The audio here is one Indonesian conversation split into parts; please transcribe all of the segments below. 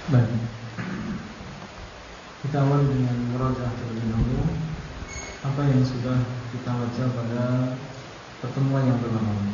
Baik. Kita awali dengan murajaah terlebih dahulu apa yang sudah kita baca pada pertemuan yang lalu.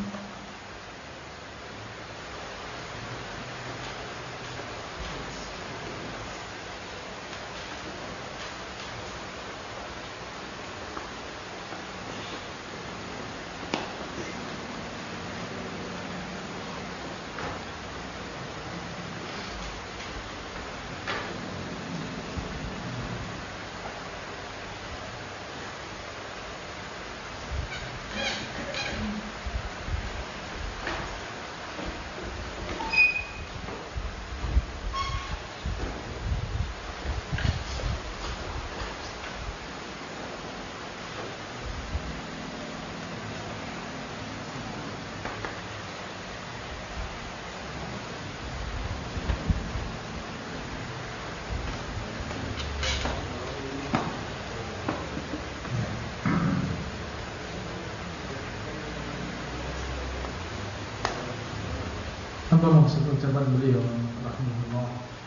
Apa maksud ucapan beliau rahimahullah?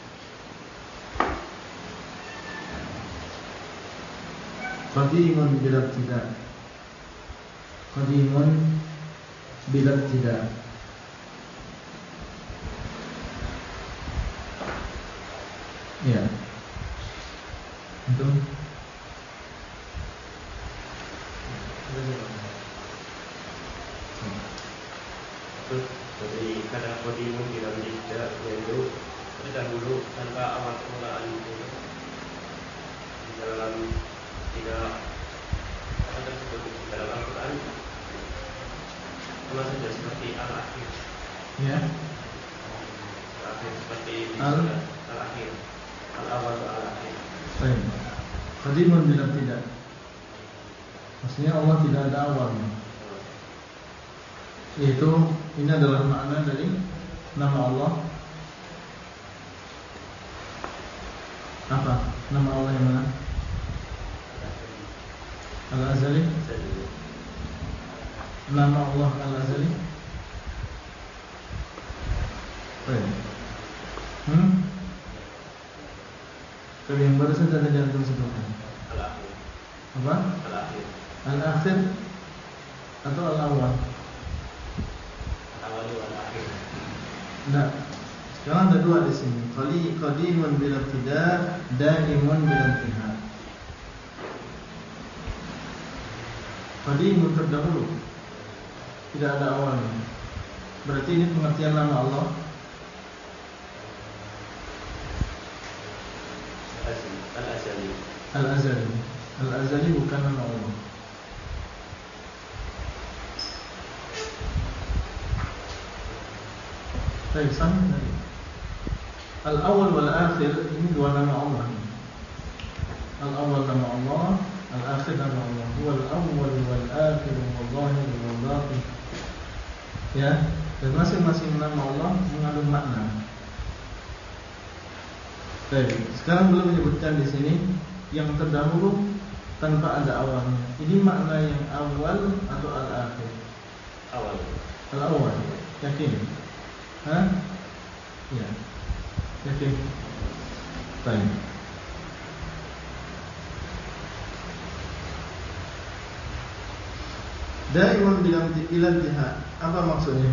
Qadimun bila tidak, qadimun bila tidak. Ya. Itu jadi kadang qadimun bila tidak, yaitu terdahulu tanpa awal permulaan itu di dalam tidak apa tersebut di dalam Al-Quran sama saja seperti al-akhir. ya. Al-akhir seperti al-akhir, al-awal wa al-akhir. Baik. Qadimun bila tidak. Maksudnya Allah tidak ada awalnya. Yaitu ini adalah makna dari nama Allah. Apa? Nama Allah yang mana? Al-Azali. Nama Allah Al-Azali. Baik. Tapi yang baru saja tadi antum sebutkan. Al-akhir. Apa? Al-akhir. Al-akhir atau al-awwal? Awal wa al-akhir. Nah, sekarang ada dua di sini. Qadimun bila tidak, daimun bila intihad. Qadimun terdahulu, tidak ada awalnya. Berarti ini pengertian nama Allah. Al-Azali. Al-Azali. Al-Azali bukan nama Allah. Baik, sama tadi. Al-awwal wal akhir ini dua nama Allah. Al-awwal nama Allah, al-akhir nama Allah. Huwal awwal wal akhir wal zahir wal batin. Ya, dan masing-masing nama Allah mengandung makna. Baik, sekarang belum menyebutkan di sini yang terdahulu tanpa ada awalnya. Ini makna yang awal atau al-akhir? Awal. Al-awwal. Yakin? Hah? Ya. Yakin? Baik. Daimun bilang ilantihad. Apa maksudnya?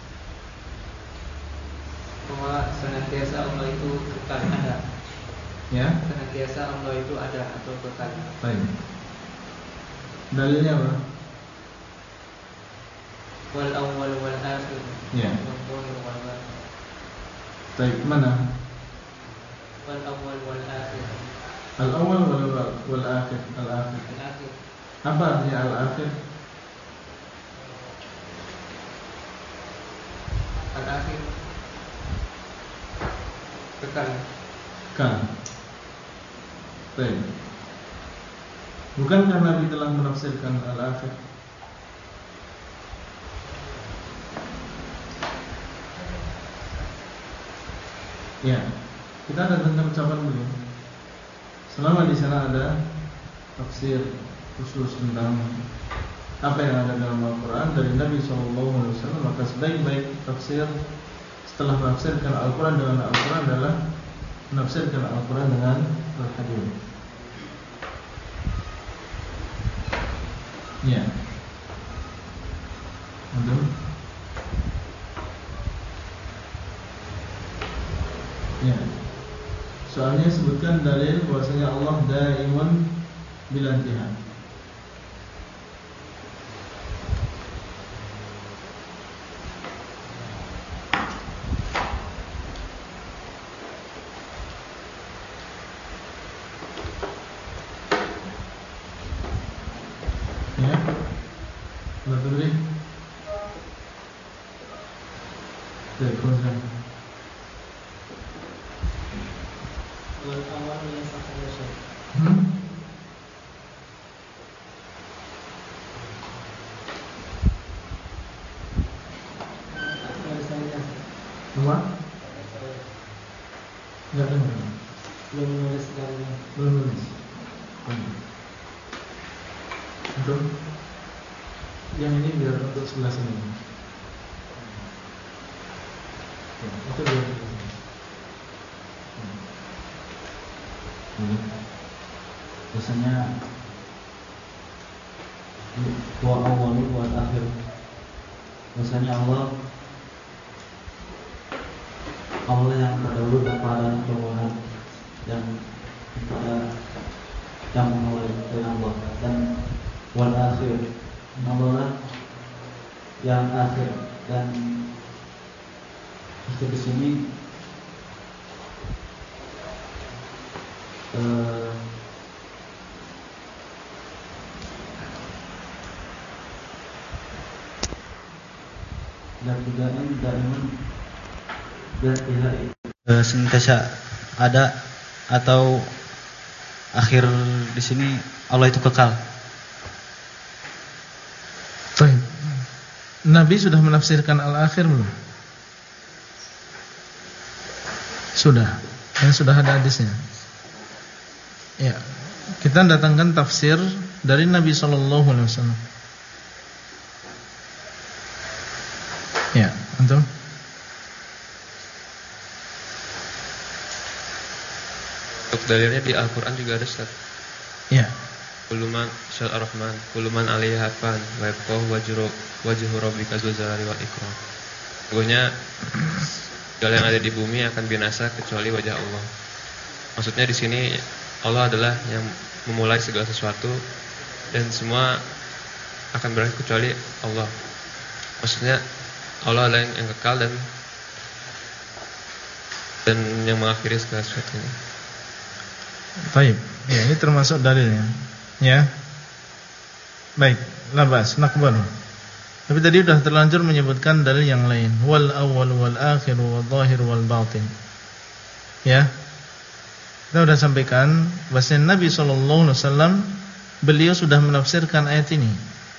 Bahwa senantiasa Allah itu kekal ada. Ya. Senantiasa Allah itu ada atau kekal. Baik. Dalilnya apa? Wal awwal wal akhir. Ya. Wal zahir wal batin. Baik, mana? Wal awwal wal akhir. Al-awwal wal akhir. Al-akhir. Al akhir. Apa artinya al-akhir? Al akhir. Kekal. Kan. Baik. Bukankah Nabi telah menafsirkan al-akhir? Ya, kita ada tentang ucapan beliau. Selama di sana ada tafsir khusus tentang apa yang ada dalam Al-Quran dari Nabi SAW, maka sebaik-baik tafsir setelah menafsirkan Al-Quran dengan Al-Quran adalah menafsirkan Al-Quran dengan Al-Hadith. Ya. Betul. Ya. Soalnya sebutkan dalil bahwasanya Allah daimun bila intihad. Ya. Betul ni. Teruskan. Awal yang sakit Syekh. Apa? Enggak dengar. Belum menulis dalilnya. Belum nulis. Untuk yang ini biar untuk sebelah sini. Ya, itu biar sebelah sini. Biasanya wa awal wa akhir. Biasanya Allah yang terdahulu kepada Tuhan yang memulai dengan Allah, dan wal akhir Allah yang akhir, dan di sini dan juga daiman dan pihak senantiasa ada, atau akhir di sini Allah itu kekal. Baik. Nabi sudah menafsirkan al-akhir belum? Sudah. Dan sudah ada hadisnya. Ya. Kita datangkan tafsir dari Nabi sallallahu alaihi wasallam. Ya, antum? Untuk dalilnya di Al-Quran juga ada, Ustaz. Ya. Kuluman Syal Ar-Rahman, kuluman alaiha fan, wa yabqa wajhu rabbika dzul jalali wal ikram. Sesungguhnya segala yang ada di bumi akan binasa kecuali wajah Allah. Maksudnya di sini Allah adalah yang memulai segala sesuatu dan semua akan berakhir kecuali Allah. Maksudnya Allah adalah yang kekal dan yang mengakhiri segala sesuatunya. Baik. Ya, ini termasuk dalilnya. Ya. Baik, labas nakbalu. Tapi tadi sudah terlanjur menyebutkan dalil yang lain. Wal awwal wal akhir wal zahir wal batin. Ya. Kita sudah sampaikan bahwa Nabi sallallahu alaihi wasallam beliau sudah menafsirkan ayat ini.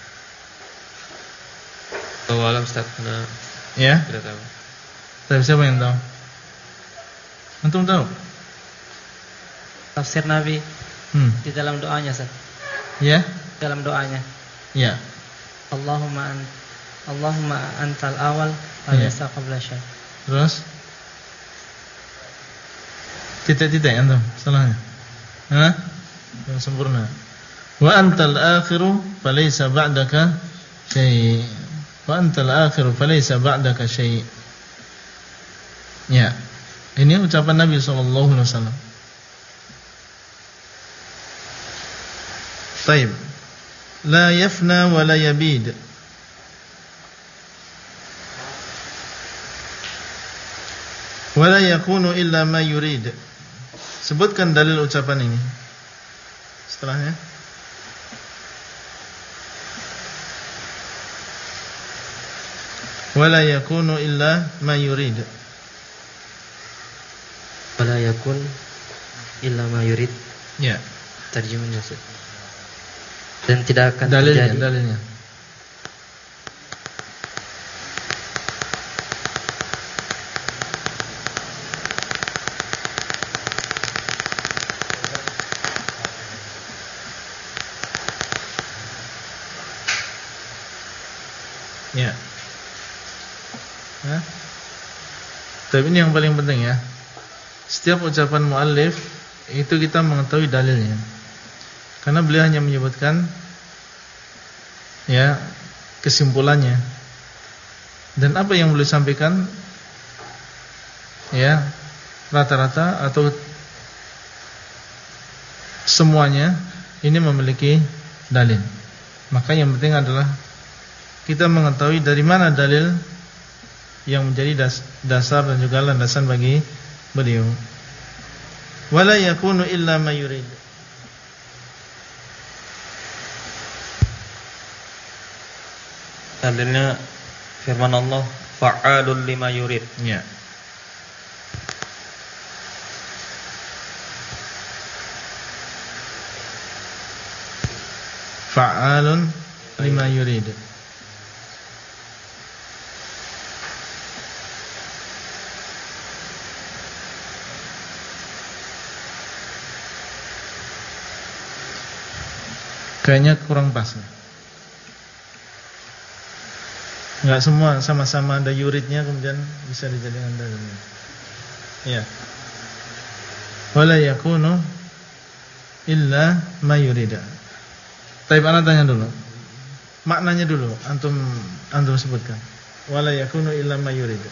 Wallahu Ustaz, karena ya. tidak tahu. Tapi siapa yang tahu? Antum tahu? Tafsir Nabi di dalam doanya, Ustaz. Ya. Dalam doanya. Ya. Allahumma antal awal wa laysa qabla syai'. Terus titik-titik antum salahnya. Hah? Yang sempurna. Wa antal akhiru falaysa ba'daka syai'. Wa antal akhiru falaysa ba'daka syai'. Ya. Ini ucapan Nabi sallallahu alaihi wasallam. Baik. La yafna wa la yabid. Wa la yakunu illa ma yurid. Sebutkan dalil ucapan ini. Setelahnya. Wa la yakunu illa ma yurid. Wa la yakun illa ma yurid. Ya. Terjemahnya, Ustaz. Dan tidak akan terjadi. Dalilnya. Ya. Hah? Tapi ini yang paling penting ya. setiap ucapan muallif itu kita mengetahui dalilnya. Karena beliau hanya menyebutkan ya kesimpulannya. Dan apa yang beliau sampaikan ya rata-rata atau semuanya ini memiliki dalil. Maka yang penting adalah kita mengetahui dari mana dalil yang menjadi dasar dan juga landasan bagi beliau. Wala yakunu illa ma yurid. Dalilnya firman Allah, fa'alul lima yurid. Ya. Fa'alun lima yurid. Kayaknya kurang pas. Enggak semua sama-sama ada yuridnya kemudian bisa dijadikan dalilnya. Ya. Wala yakunu illa ma yurida. Tapi ana tanya dulu. Maknanya dulu antum sebutkan. Wala yakunu illa ma yurida.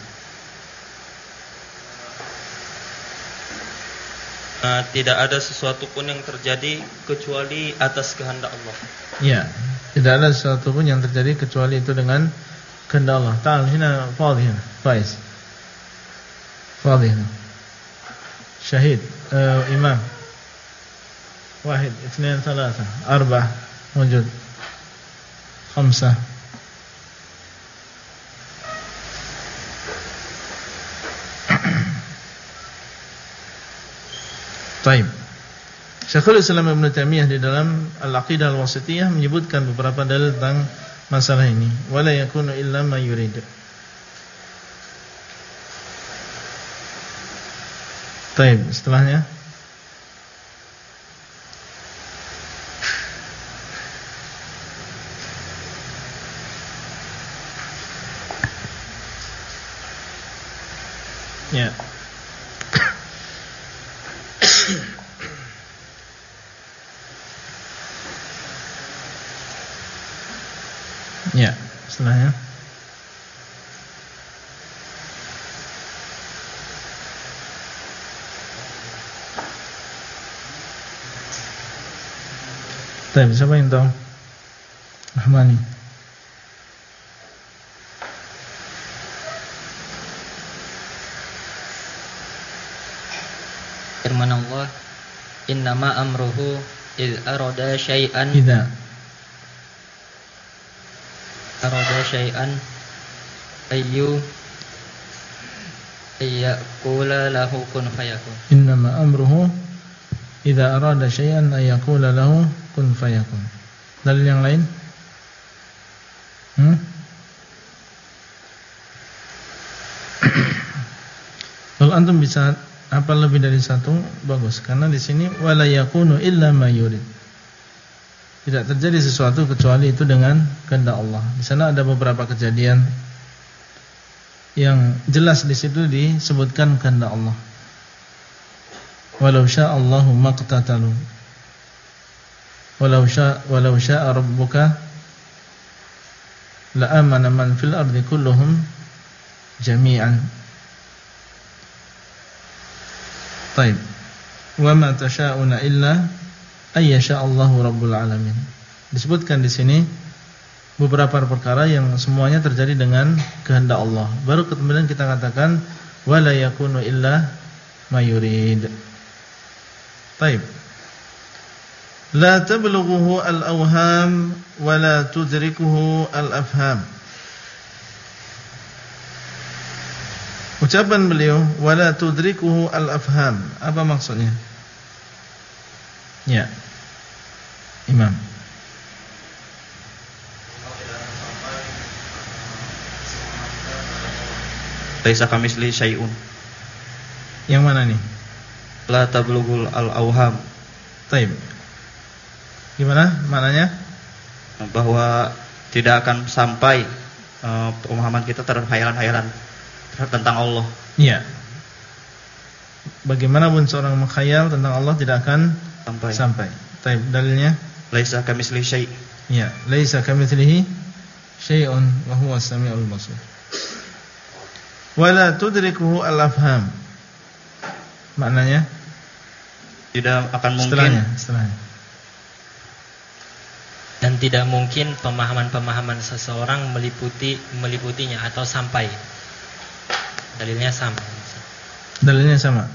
Tidak ada sesuatu pun yang terjadi kecuali atas kehendak Allah. Ya, tidak ada sesuatu pun yang terjadi kecuali itu dengan kehendak Allah. Ta'al hina fadhi hina Faiz. Fadhi hina Syahid Imam. Wahid, ithnain, thalatha, arba'ah wujud, khamsah. Baik. Syekhul Islam Ibnu Taimiyah di dalam Al-Aqidah Al-Wasithiyah menyebutkan beberapa dalil tentang masalah ini. Wala yakunu illa ma yurid. Baik, setelahnya ya. Ya, setelahnya siapa yang tahu? Rahmani. Firman Allah, innama amruhu idh arada syai'an ayyaqula lahu kun fayakun. Innama amruhu idza arada syai'an ayyaqula lahu kun fayakun. Dalil yang lain? Kalau antum bisa apa lebih dari satu, bagus. Karena di sini wala yakunu illa ma yurid. Tidak terjadi sesuatu kecuali itu dengan kehendak Allah. Di sana ada beberapa kejadian yang jelas di situ disebutkan kehendak Allah. Walau sya'allahu maqtatalu. Walau sya'a rabbuka la amana man fil ardi kulluhum jami'an. Baik. Wa ma tasha'una illa ayyasha'allahu rabbul alamin. Disebutkan di sini beberapa perkara yang semuanya terjadi dengan kehendak Allah. Baru kemudian kita katakan wala yakunu illa ma yurid. Baik. La tablughuhu al-awham wa la tudrikuhu al-afham. Ucapan beliau wala tudrikuhu al-afham, apa maksudnya? Ya. Imam. Laisa kamisli syai'un. Yang mana nih? La tablughul al-awham. Taib. Gimana maknanya? Bahwa tidak akan sampai pemahaman kita terhadap hayalan-hayalan tentang Allah. Iya. bagaimanapun seorang mengkhayal tentang Allah tidak akan sampai. Taib, dalilnya Laisa kamitslihi syai'. ya, laisa kamitslihi syai'un wa huwa as-sami'ul basir. Wala tudrikuhu al-afham. Maknanya Tidak akan mungkin setelahnya. Dan tidak mungkin pemahaman-pemahaman seseorang meliputinya atau sampai. Dalilnya sama. Dalilnya sama.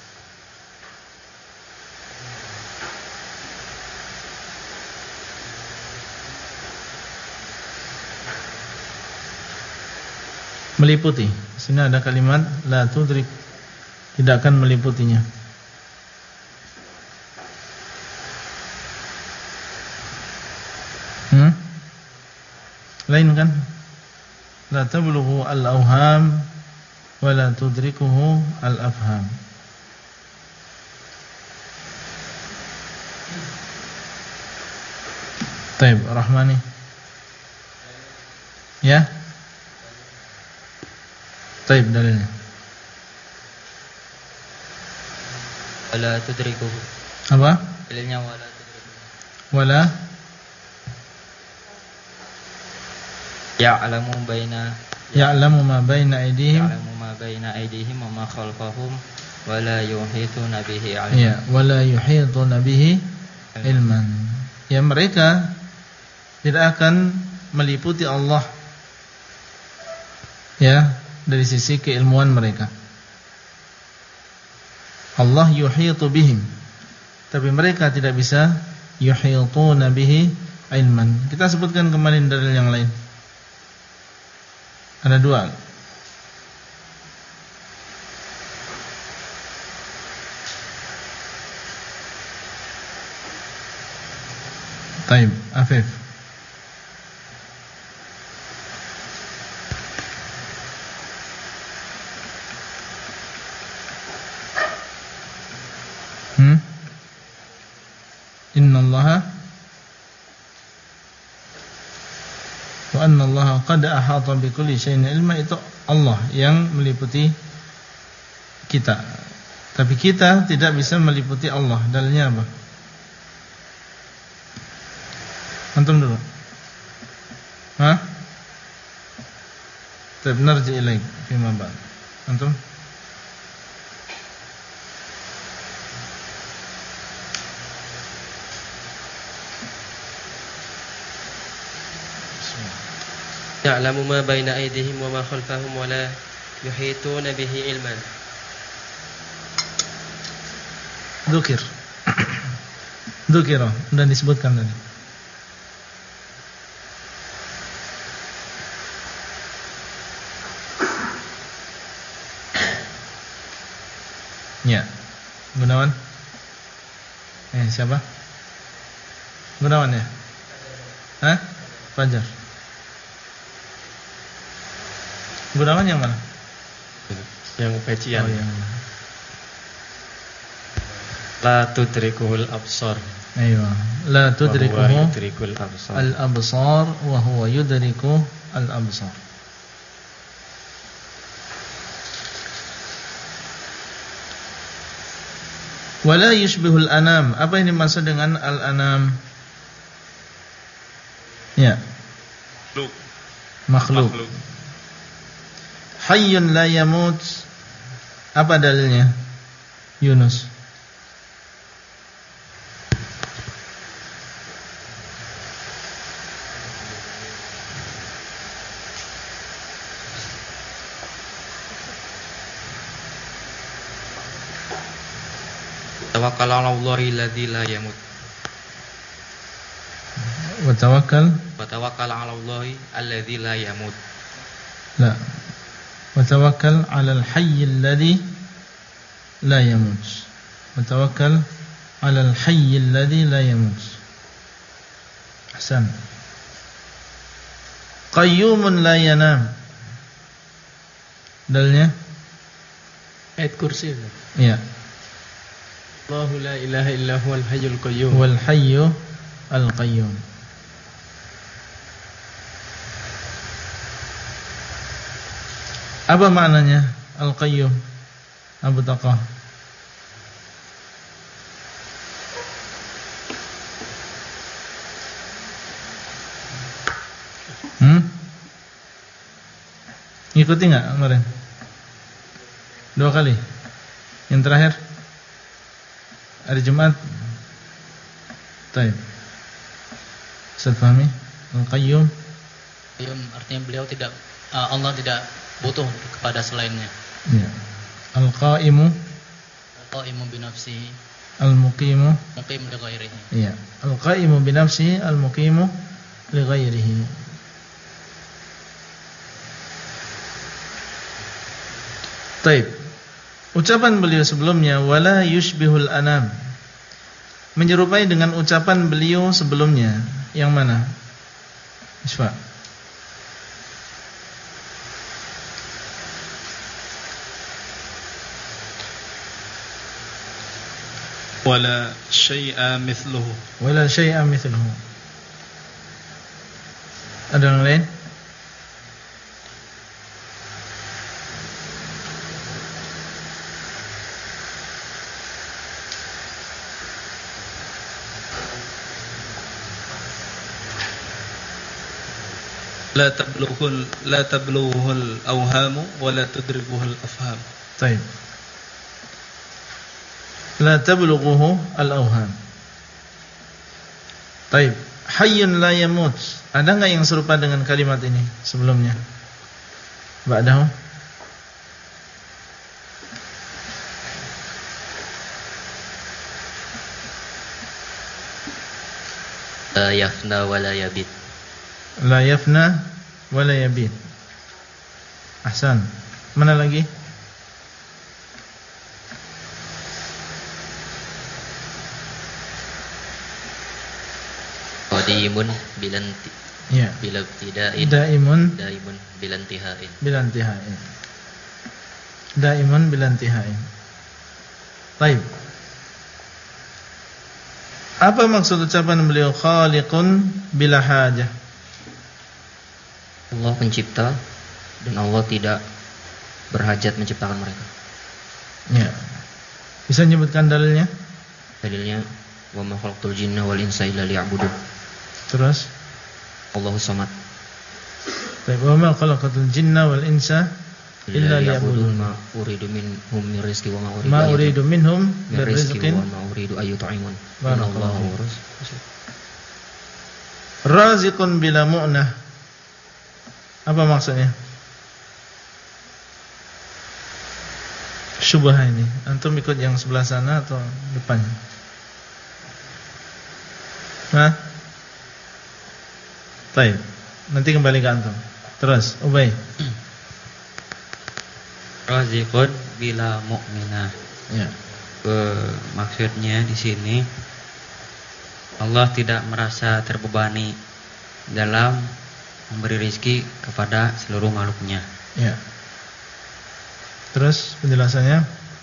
Meliputi. Di sini ada kalimat la tudrik, tidak akan meliputinya. Lain kan? La tablughu al-awham wa la tudrikuhu al-afham. Taib, Rahmani. Ya? Taib, dalilnya. Wala tudrikuhu. Apa? Dalilnya wala tudrikuhu. Wala Ya'lamu baina ya'lamu ma baina aydihim. Ya'lamu ma baina aydihim wa ma khalfahum wa la yuhituna bihi 'ilman. Ya, wala yuhituna bihi ilman. Ya, mereka tidak akan meliputi Allah ya dari sisi keilmuan mereka. Allah yuhitu bihim, tapi mereka tidak bisa yuhituna bihi ilman. Kita sebutkan kemarin dalil yang lain. Ada dua. Taib, Afif. Innallaha wa annallaha qad ahata bikulli syai'in ilma, itu Allah yang meliputi kita. Tapi kita tidak bisa meliputi Allah. Dalilnya apa? Antum dulu. Hah? Taib, narji ilaik fima ba'd. Antum? Ya'lamu ma baina aydihim wa ma khalfahum wa la yuhituna bihi ilman. Dzukira, sudah disebutkan tadi. Ya. Gunawan? Siapa? Gunawan ya? Hah? Fajar. Gunawan yang mana? Yang pecian. Oh, yang La tudrikuhul absar. Aywa. La tudrikuhu yudrikul absar. al-absar wa huwa yudriku al-absar. Wala yushbihul anam. Apa yang dimaksud dengan al-anam? Ya. Makhluk. Hayyun la yamut. Apa dalilnya? Yunus. Tawakkal 'ala Allahi alladzi la yamut. Wa tawakkal 'ala Allahi alladzi la yamut. La. Wa tawakkal 'ala al-hayy alladzi la yamut. Wa tawakkal 'ala al-hayy alladzi la yamut. Ahsan. Qayyumun la yanam. Dalilnya? Ayat kursi. Iya. Allahu la ilaha illa huwal hayyul qayyum. Wal hayyu al-qayyum. Apa maknanya al-qayyum? Abu Taqah. Ngikuti nggak kemarin? 2 kali. Yang terakhir hari Jumat. Baik. Ustaz Fahmi, Al-Qayyum. Qayyum artinya beliau tidak Allah tidak butuh kepada selainnya. Ya. Al-Qaimu. Al-Qaimu bi nafsihi. Al-Muqimu. Muqim li ghairihi. Iya. Al-Qaimu bi nafsihi, Al-Muqimu li ghairihi. Taib. Ucapan beliau sebelumnya wala yushbihul anam, menyerupai dengan ucapan beliau sebelumnya. Yang mana? Isfa. Wala syai'a mithluhu. Wala syai'a mithluhu. Ada yang lain? La tablughuhul awhamu wa la tudrikuhul afham. Baik. La tablughuhu al-awham. Baik. Hayyun la yamut. Ada enggak yang serupa dengan kalimat ini sebelumnya? Ba'dahu. Yafna wa la yabit. La yafna wa la yabit. Ahsan. Mana lagi? Qadimun bilanti. Ya. Bila tida'in. Daimun bilantihain. bilantihain. Daimun bilantihain. Baik. Apa maksud ucapan beliau khaliqun bila hajah? Allah pencipta dan Allah tidak berhajat menciptakan mereka. Ya. Bisa menyebutkan dalilnya? Dalilnya wa ma khalaqtul jinna wal insa illa liya'budun. Terus Allahu samad. Baik, wa ma khalaqatul jinna wal insa illa liya'budun. Ma uridu minhum min rizqi wa ma uridu minhum min min rizqi rizqin wa ma uridu ayyut'imun. Barakallahu. Raziqun bila mu'nah. Apa maksudnya? Syubhah ini. Antum ikut yang sebelah sana atau depan? Hah? Baik. Nanti kembali ke antum. Terus, Ubay. Raziqun bila mu'minah. Ya. Maksudnya di sini Allah tidak merasa terbebani dalam memberi rizki kepada seluruh makhluknya. Ya. Terus penjelasannya?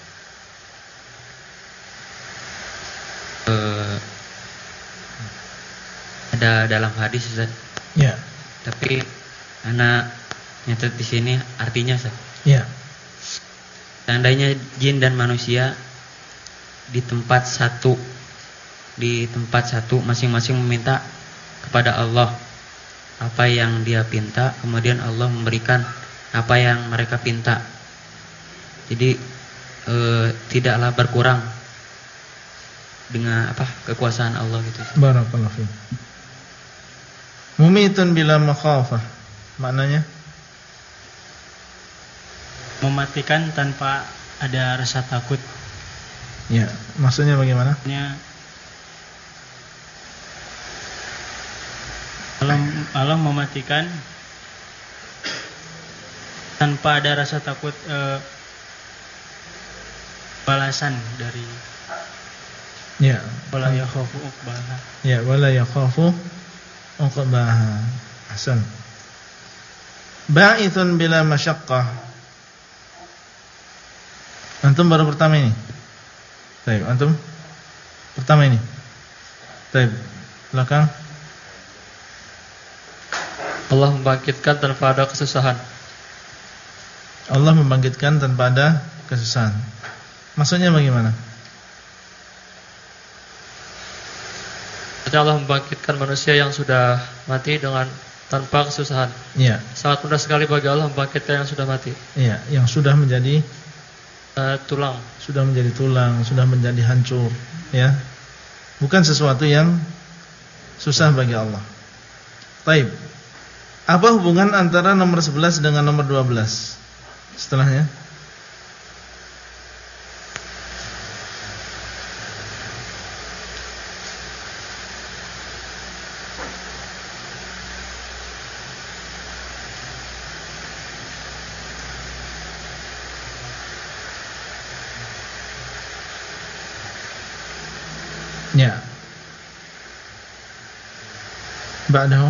Ada dalam hadis, Ustaz. Ya. Tapi anak nyatet di sini artinya, Ustaz. Ya. Seandainya jin dan manusia di tempat satu masing-masing meminta kepada Allah apa yang dia pinta, kemudian Allah memberikan apa yang mereka pinta. Jadi tidaklah berkurang dengan kekuasaan Allah gitu. Barakallahu fiik. Mumitun bila makhafah. Maknanya? Mematikan tanpa ada rasa takut. Ya, maksudnya bagaimana? Allah mematikan tanpa ada rasa takut balasan dari wala yakhafu uqbaha. Ya, wala yakhafu uqbaha. Ahsan. Ba'ithun bila masyaqqah. Antum baru pertama ini. Baik, antum pertama ini. Baik, belakang. Allah membangkitkan tanpa ada kesusahan. Allah membangkitkan tanpa ada kesusahan. Maksudnya bagaimana? Allah membangkitkan manusia yang sudah mati dengan tanpa kesusahan. Iya. Sangat mudah sekali bagi Allah membangkitkan yang sudah mati. Iya, yang sudah menjadi tulang. Sudah menjadi tulang, sudah menjadi hancur, ya. Bukan sesuatu yang susah bagi Allah. Taib. Apa hubungan antara nomor 11 dengan nomor 12? Setelahnya. Ya. Ba'dahu.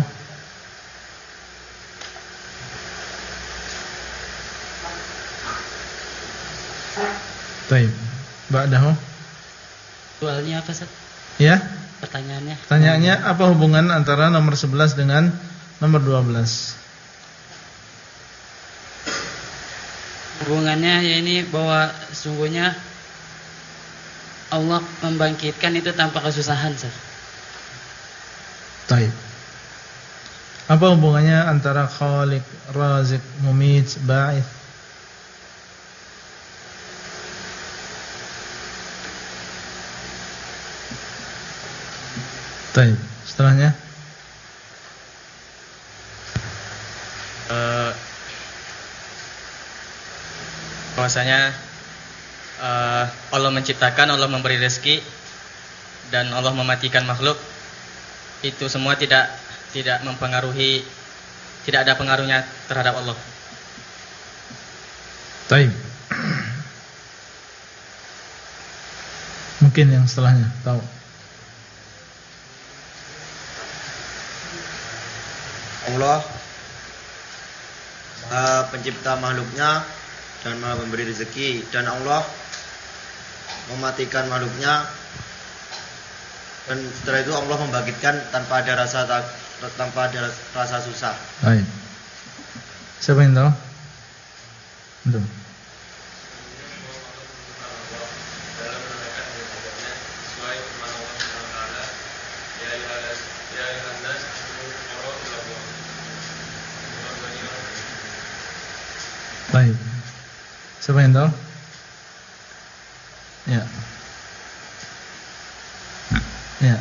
Baik. Ba'dahu. Soalnya apa, Ustaz? Ya? Pertanyaannya apa hubungan antara nomor 11 dengan nomor 12? Hubungannya ya ini bahwa sungguhnya Allah membangkitkan itu tanpa kesusahan, Ustaz. Baik. Apa hubungannya antara Khaliq, Razik, Mumit, Ba'ith? Baik. Setelahnya. Bahwasanya Allah menciptakan, Allah memberi rezeki, dan Allah mematikan makhluk. Itu semua tidak mempengaruhi, tidak ada pengaruhnya terhadap Allah. Baik. Mungkin yang setelahnya tahu. Allah pencipta makhluknya dan memberi rezeki, dan Allah mematikan makhluknya, dan setelah itu Allah membangkitkan tanpa ada rasa susah. Baik. Siapa yang tahu? Antum. Baik. Siapa yang tahu? Ya. Ya.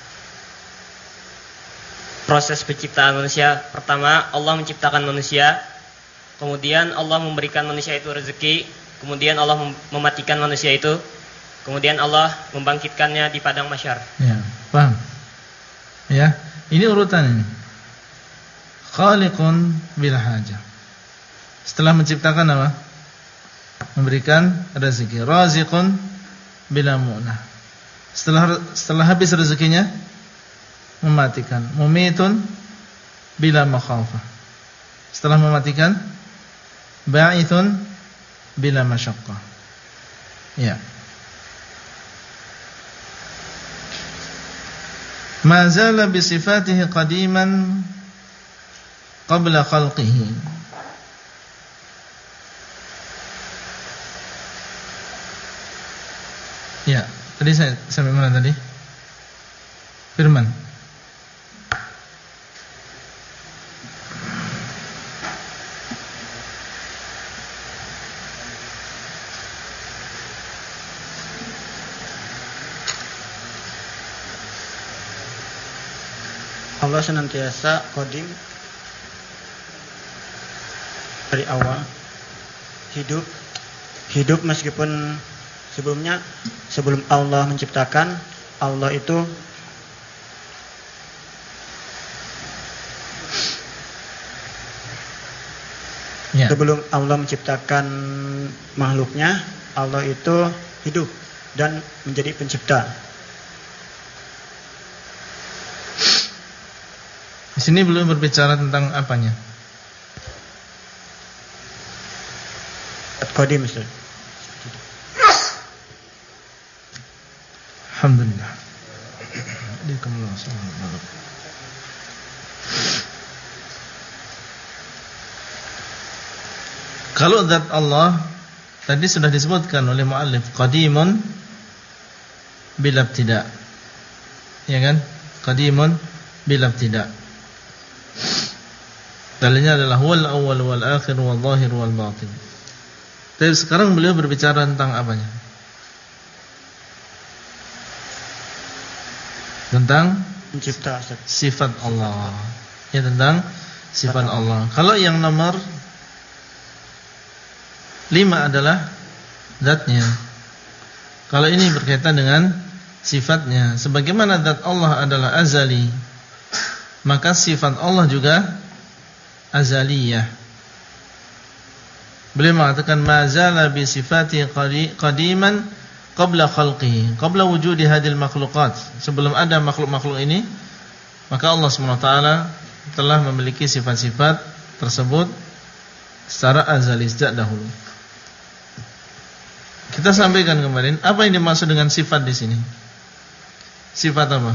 Proses penciptaan manusia. Pertama, Allah menciptakan manusia. Kemudian Allah memberikan manusia itu rezeki. Kemudian Allah mematikan manusia itu. Kemudian Allah membangkitkannya di padang mahsyar. Ya, paham? Ya, ini urutan ini. Khaliqun bila hajah. Setelah menciptakan apa? Memberikan rezeki. Raziqun bila mu'nah. Setelah habis rezekinya, mematikan. Mumitun bila makhafah. Setelah mematikan, ba'ithun bila masyaqqah. Ya. Ma zala bi sifatihi qadiman qabla khalqihi. Ya, tadi saya sampai mana tadi? Firman. Allah senantiasa qadim dari awal, hidup meskipun sebelum Allah menciptakan, Allah itu sebelum Allah menciptakan makhluknya, Allah itu hidup dan menjadi pencipta. Di sini belum berbicara tentang apanya. Qadim, Ustaz. Alhamdulillah. Kalau zat Allah tadi sudah disebutkan oleh muallif, qadimun bila ibtida. Ya kan? Qadimun bila ibtida. Dalilnya adalah huwal awwal wal akhir wal zahir wal batin. Tapi sekarang beliau berbicara tentang apanya? Tentang Pencipta. Sifat Allah. Ya, tentang sifat Allah. Kalau yang nomor 5 adalah zatnya. Kalau ini berkaitan dengan sifatnya. Sebagaimana zat Allah adalah azali, maka sifat Allah juga azaliyah. Beliau mengatakan ma zala bi sifati qadiman qabla khalqihi, qabla wujudi hadil makhluqat. Sebelum ada makhluk-makhluk ini, maka Allah SWT telah memiliki sifat-sifat tersebut secara azali sejak dahulu. Kita sampaikan kemarin apa yang dimaksud dengan sifat di sini. Sifat apa?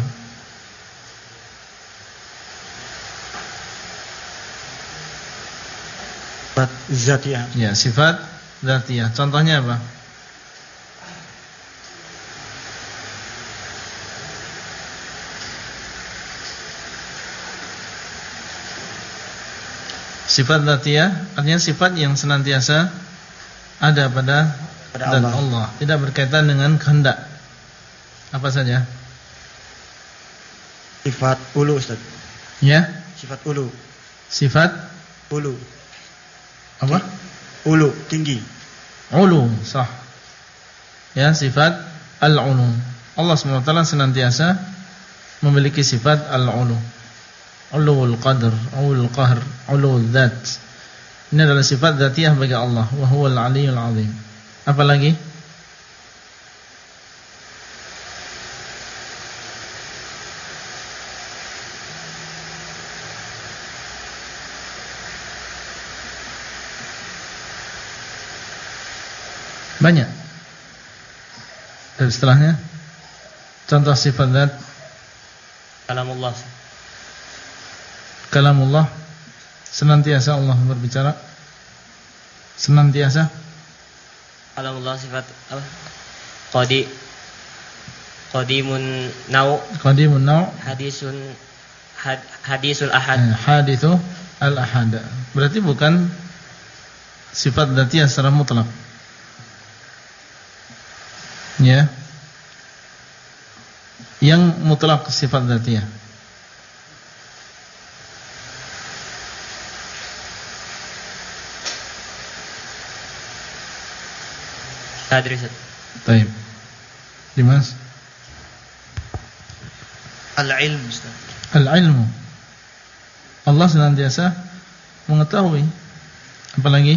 Sifat zatiyah. Ya, sifat zatiyah. Contohnya apa? Sifat zatiyah artinya sifat yang senantiasa ada pada dan Allah, tidak berkaitan dengan kehendak. Apa saja? Sifat ulu, Ustaz. Ya? Sifat ulu. Sifat ulu. Apa? Ulu, tinggi. Ulu, sah. Ya, sifat al-ulu. Allah SWT senantiasa memiliki sifat al-ulu. Uluul qadr, uluul qahr, uluul dzat. Ini adalah sifat dzatiyah bagi Allah, wa huwal aliyyul azim. Apa lagi? Banyak. Dan setelahnya contoh sifat zat Kalamullah. Kalamullah, senantiasa Allah berbicara. Senantiasa. Kalamullah sifat apa? Qadimun nau. Qadimun nau. Hadisul ahad. Hadithu al-ahad. Berarti bukan sifat dzatiyah secara mutlak. Ya. Yang mutlak sifat dzatiyah. Tadrisat. Baik. Dimas. Al-ilm, Ustaz. Al-ilmu. Allah senantiasa mengetahui. Apalagi?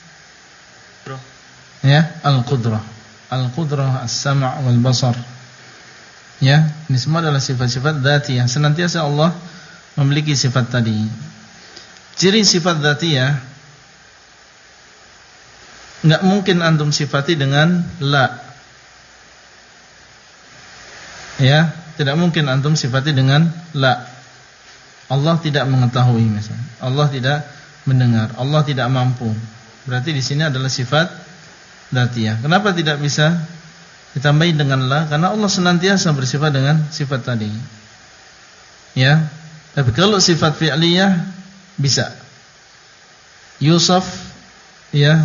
Ya, al-qudrah. Al-qudrah, as-sam' wal basar. Ya, ini semua adalah sifat-sifat dzatiyah. Senantiasa Allah memiliki sifat tadi. Ciri sifat dzatiyah enggak mungkin antum sifati dengan la. Ya, tidak mungkin antum sifati dengan la. Allah tidak mengetahui misalnya. Allah tidak mendengar, Allah tidak mampu. Berarti di sini adalah sifat dzatiyah. Kenapa tidak bisa ditambahin dengan la? Karena Allah senantiasa bersifat dengan sifat tadi. Ya. Tapi kalau sifat fi'liyah bisa. Yusuf ya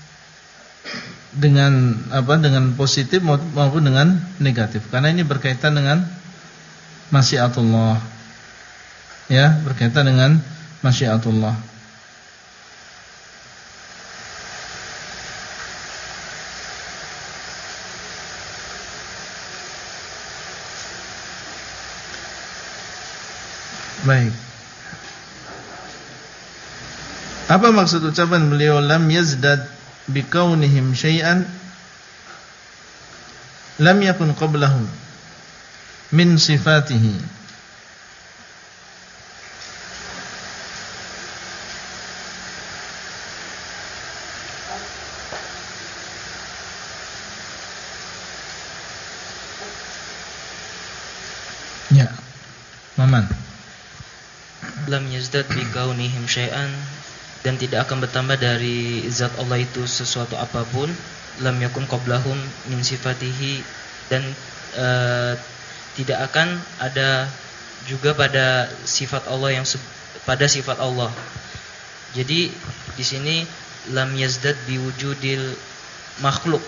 dengan apa? Dengan positif maupun dengan negatif. Karena ini berkaitan dengan masyiatullah. Ya, berkaitan dengan masyiatullah. Baik. Apa maksud ucapan beliau lam yazdad bikaunihim syai'an lam yakun qablahu min sifatihi? Ya. Maman. Lam yazdad bikaunihim syai'an, dan tidak akan bertambah dari zat Allah itu sesuatu apapun. Lam yakun qablahum min sifatihi, dan tidak akan ada juga pada sifat Allah yang pada sifat Allah Jadi di sini lam yazdad biwujudil makhluk.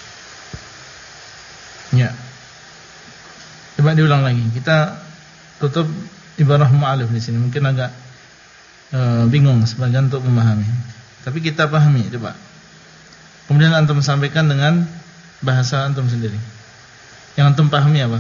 Ya. Coba diulang lagi. Kita tutup ibarah mu'alif di sini. Mungkin agak bingung sebagian untuk memahami. Tapi kita pahami, coba. Kemudian antum sampaikan dengan bahasa antum sendiri. Yang antum pahami apa?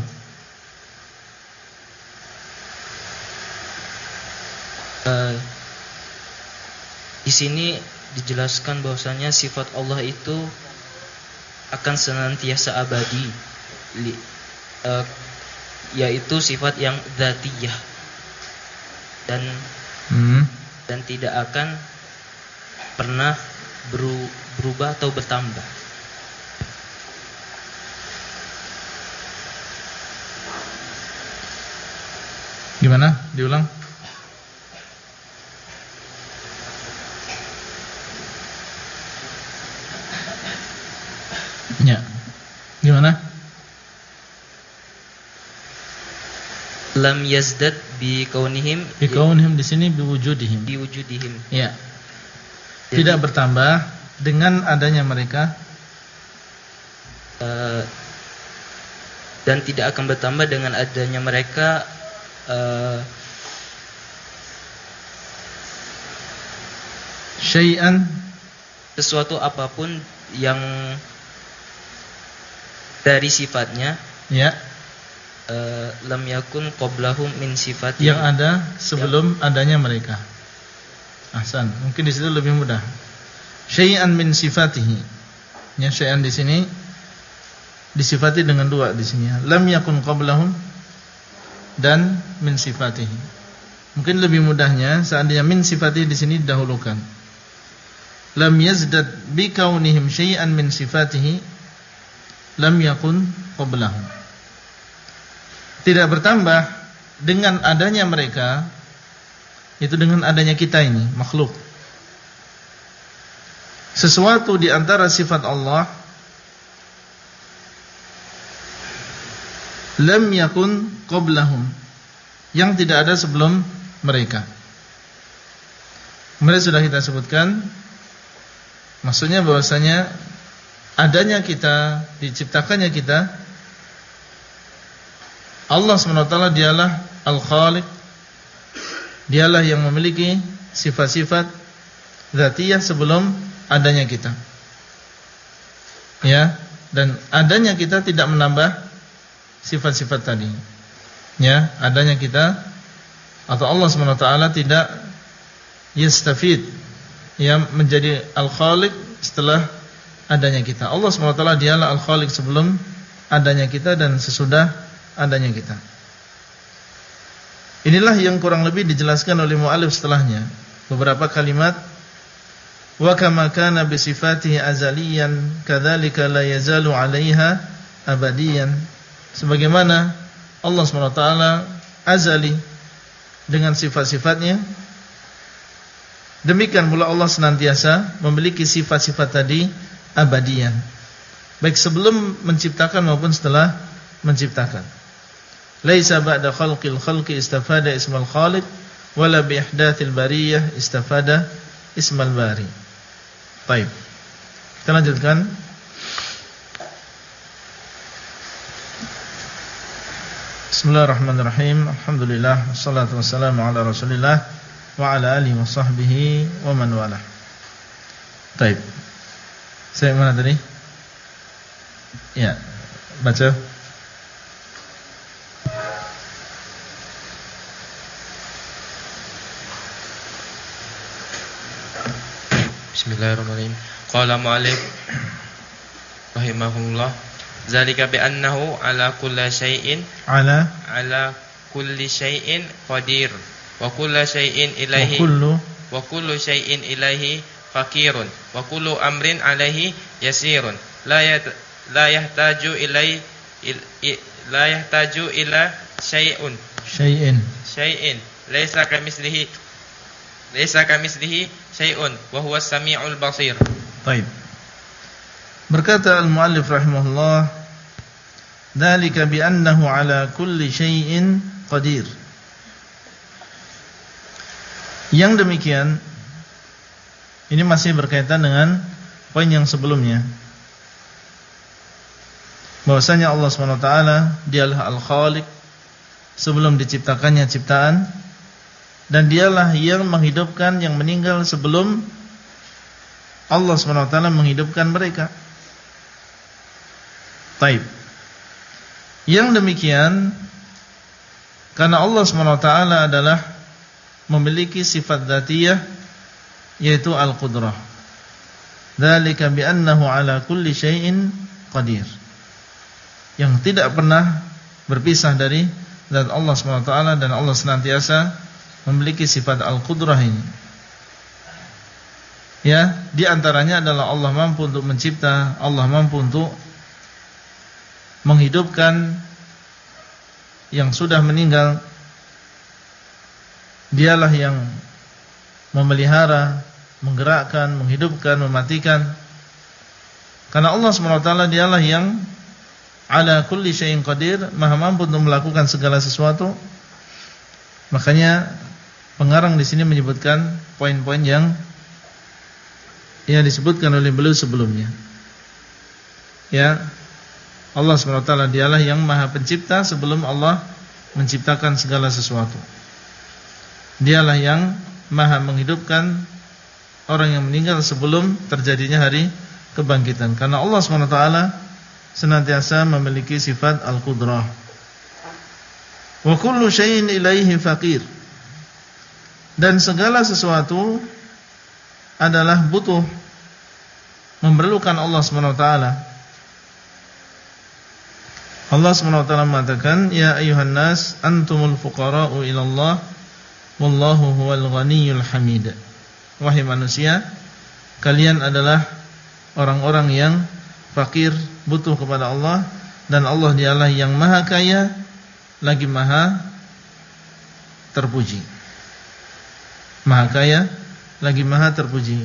Di sini dijelaskan bahwasanya sifat Allah itu akan senantiasa abadi, yaitu sifat yang dzatiyah dan tidak akan pernah berubah atau bertambah. Gimana? Diulang. Ya. Gimana? Lam yazdad bi kaunihim di sini biwujudihim. Ya. Tidak bertambah dengan adanya mereka dan tidak akan bertambah dengan adanya mereka syai'an, sesuatu apapun yang dari sifatnya, ya, lam yakun qablahum min sifati, yang ada sebelum adanya mereka. Ahsan, mungkin di situ lebih mudah. Syai'an min sifatihi. Ya, syai'an di sini disifati dengan dua di sini. Lam yakun qablahum dan min sifatihi. Mungkin lebih mudahnya seandainya min sifatihi di sini didahulukan. Lam yazdad bi kaunihim syai'an min sifatihi lam yakun qablahum. Tidak bertambah dengan adanya mereka, itu dengan adanya kita ini, makhluk. Sesuatu di antara sifat Allah lam yakun qablahum, yang tidak ada sebelum mereka. Kemarin sudah kita sebutkan, maksudnya bahwasanya adanya kita, diciptakannya kita, Allah SWT dialah Al-Khaliq, dialah yang memiliki sifat-sifat dzatiyah sebelum adanya kita. Ya, dan adanya kita tidak menambah sifat-sifat tadi. Ya, adanya kita atau Allah SWT tidak yastafid, yang menjadi Al-Khaliq setelah adanya kita. Allah SWT dialah Al-Khaliq sebelum adanya kita dan sesudah adanya kita. Inilah yang kurang lebih dijelaskan oleh mu'alif setelahnya. Beberapa kalimat, wa kama kana bi sifatihi azaliyan kadzalika la yazalu 'alaiha abadiyan. Sebagaimana Allah SWT azali dengan sifat-sifatnya, demikian pula Allah senantiasa memiliki sifat-sifat tadi abadiyan, baik sebelum menciptakan maupun setelah menciptakan. Laisa ba'da khalqil khalqi istafada ismal khaliq wala bi ihdatsil bariyah istafada ismal bari. Baik. Kita lanjutkan. Bismillahirrahmanirrahim. Alhamdulillah wassalatu wassalamu ala Rasulillah wa ala alihi wa sahbihi wa man walah. Baik. Saya mana tadi? Ya, baca. Bismillahirrahmanirrahim. Qala mu'allif rahimahullah, zalika bi annahu ala kulli syai'in qadir wa kullu syai'in ilaihi fakirun wa kullu amrin alaihi yasirun la yahtaju ila syai'in laisa kamislihi syai'un wa huwa as-sami'ul basir. Baik. Berkata al-muallif rahimahullah, dzalika bi annahu ala kulli syai'in qadir. Yang demikian Ini masih berkaitan dengan poin yang sebelumnya. Bahwasanya Allah SWT dialah Al-Khaliq sebelum diciptakannya ciptaan, dan dialah yang menghidupkan yang meninggal sebelum Allah SWT menghidupkan mereka. Taib. Yang demikian karena Allah SWT adalah memiliki sifat dzatiyah, yaitu Al-Qudrah. Dzalika bi'annahu ala kulli syai'in qadir. Yang tidak pernah berpisah dari zat Allah SWT, dan Allah senantiasa memiliki sifat Al-Qudrah ini. Ya, di antaranya adalah Allah mampu untuk mencipta, Allah mampu untuk menghidupkan yang sudah meninggal. Dialah yang memelihara, menggerakkan, menghidupkan, mematikan. Karena Allah SWT dialah yang ala kulli syai'in qadir, maha mampu untuk melakukan segala sesuatu. Makanya pengarang di sini menyebutkan poin-poin yang disebutkan oleh beliau sebelumnya. Ya, Allah SWT dialah yang maha pencipta sebelum Allah menciptakan segala sesuatu. Dialah yang maha menghidupkan orang yang meninggal sebelum terjadinya hari kebangkitan. Karena Allah SWT senantiasa memiliki sifat Al-Qudrah. Wa kullu syai'in ilaihi faqir. Dan segala sesuatu adalah butuh, memerlukan Allah SWT. Allah SWT mengatakan, ya ayuhan nas antumul fuqara'u ilallah wallahu huwal ghaniyyul hamid. Wahai manusia, kalian adalah orang-orang yang fakir, butuh kepada Allah, dan Allah dialah yang maha kaya lagi maha terpuji. Maha kaya lagi maha terpuji.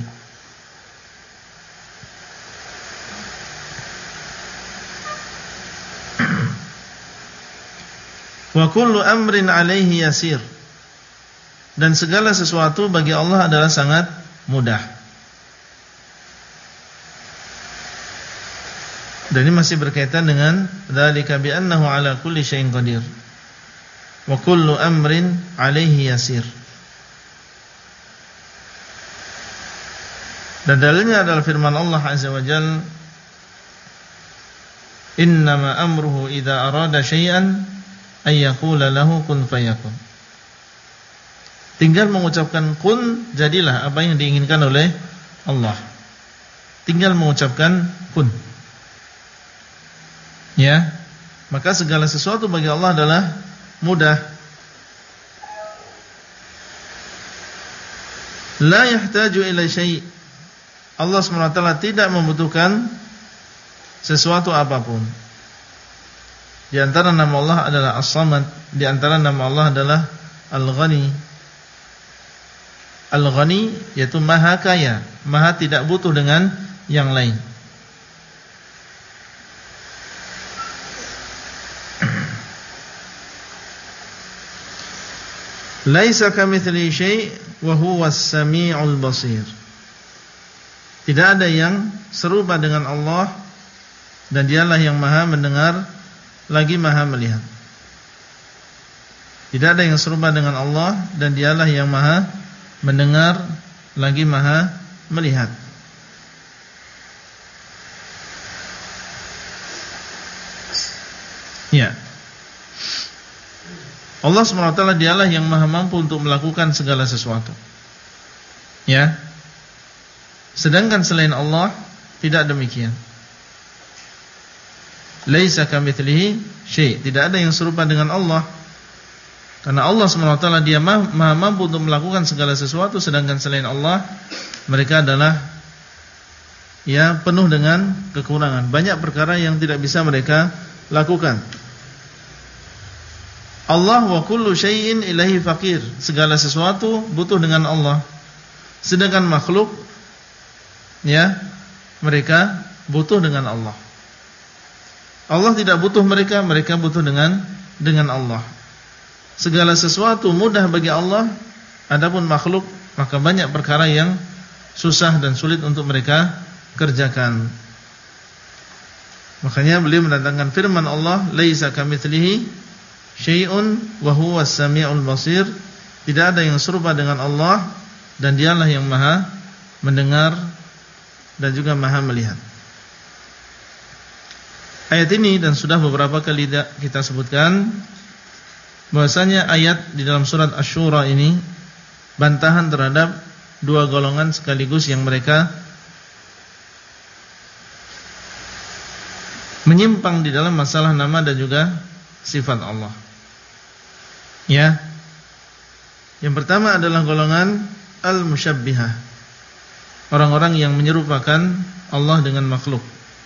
Wa kullu amrin alaihi yasir. Dan segala sesuatu bagi Allah adalah sangat mudah. Dan ini masih berkaitan dengan dzalika bi annahu ala kulli syai'in qadir. Wa kullu amrin alaihi yasir. Dan dalilnya adalah firman Allah Azza wa Jalla, innama amruhu idza arada syai'an ay yaqula lahu kun fayakun. Tinggal mengucapkan kun, jadilah apa yang diinginkan oleh Allah. Tinggal mengucapkan kun. Ya, maka segala sesuatu bagi Allah adalah mudah. La yahtaju ila syai'. Allah SWT tidak membutuhkan sesuatu apapun. Di antara nama Allah adalah As-Samad, di antara nama Allah adalah Al-Ghani. Al-Ghani yaitu maha kaya, maha tidak butuh dengan yang lain. Laisa kamitslihi syai' wa huwas sami'ul basir. Tidak ada yang serupa dengan Allah, dan dialah yang maha mendengar lagi maha melihat. Tidak ada yang serupa dengan Allah, dan dialah yang maha mendengar lagi maha melihat. Ya, Allah SWT dialah yang maha mampu untuk melakukan segala sesuatu. Ya, sedangkan selain Allah tidak demikian. Laisa kamitslihi syai', tidak ada yang serupa dengan Allah. Karena Allah SWT dia maha mampu untuk melakukan segala sesuatu, sedangkan selain Allah mereka adalah ya penuh dengan kekurangan. Banyak perkara yang tidak bisa mereka lakukan. Allah wa kullu syai'in ilaihi faqir. Segala sesuatu butuh dengan Allah. Sedangkan makhluk ya mereka butuh dengan Allah. Allah tidak butuh mereka, mereka butuh dengan Allah. Segala sesuatu mudah bagi Allah, adapun makhluk maka banyak perkara yang susah dan sulit untuk mereka kerjakan. Makanya beliau mendatangkan firman Allah, laisa kamitslihi syai'un wa huwas samiul basir. Tidak ada yang serupa dengan Allah dan dialah yang maha mendengar dan juga maha melihat. Ayat ini dan sudah beberapa kali kita sebutkan bahwasanya ayat di dalam surat Asy-Syura ini bantahan terhadap dua golongan sekaligus yang mereka menyimpang di dalam masalah nama dan juga sifat Allah. Ya. Yang pertama adalah golongan al-musyabbihah. Orang-orang yang menyerupakan Allah dengan makhluk.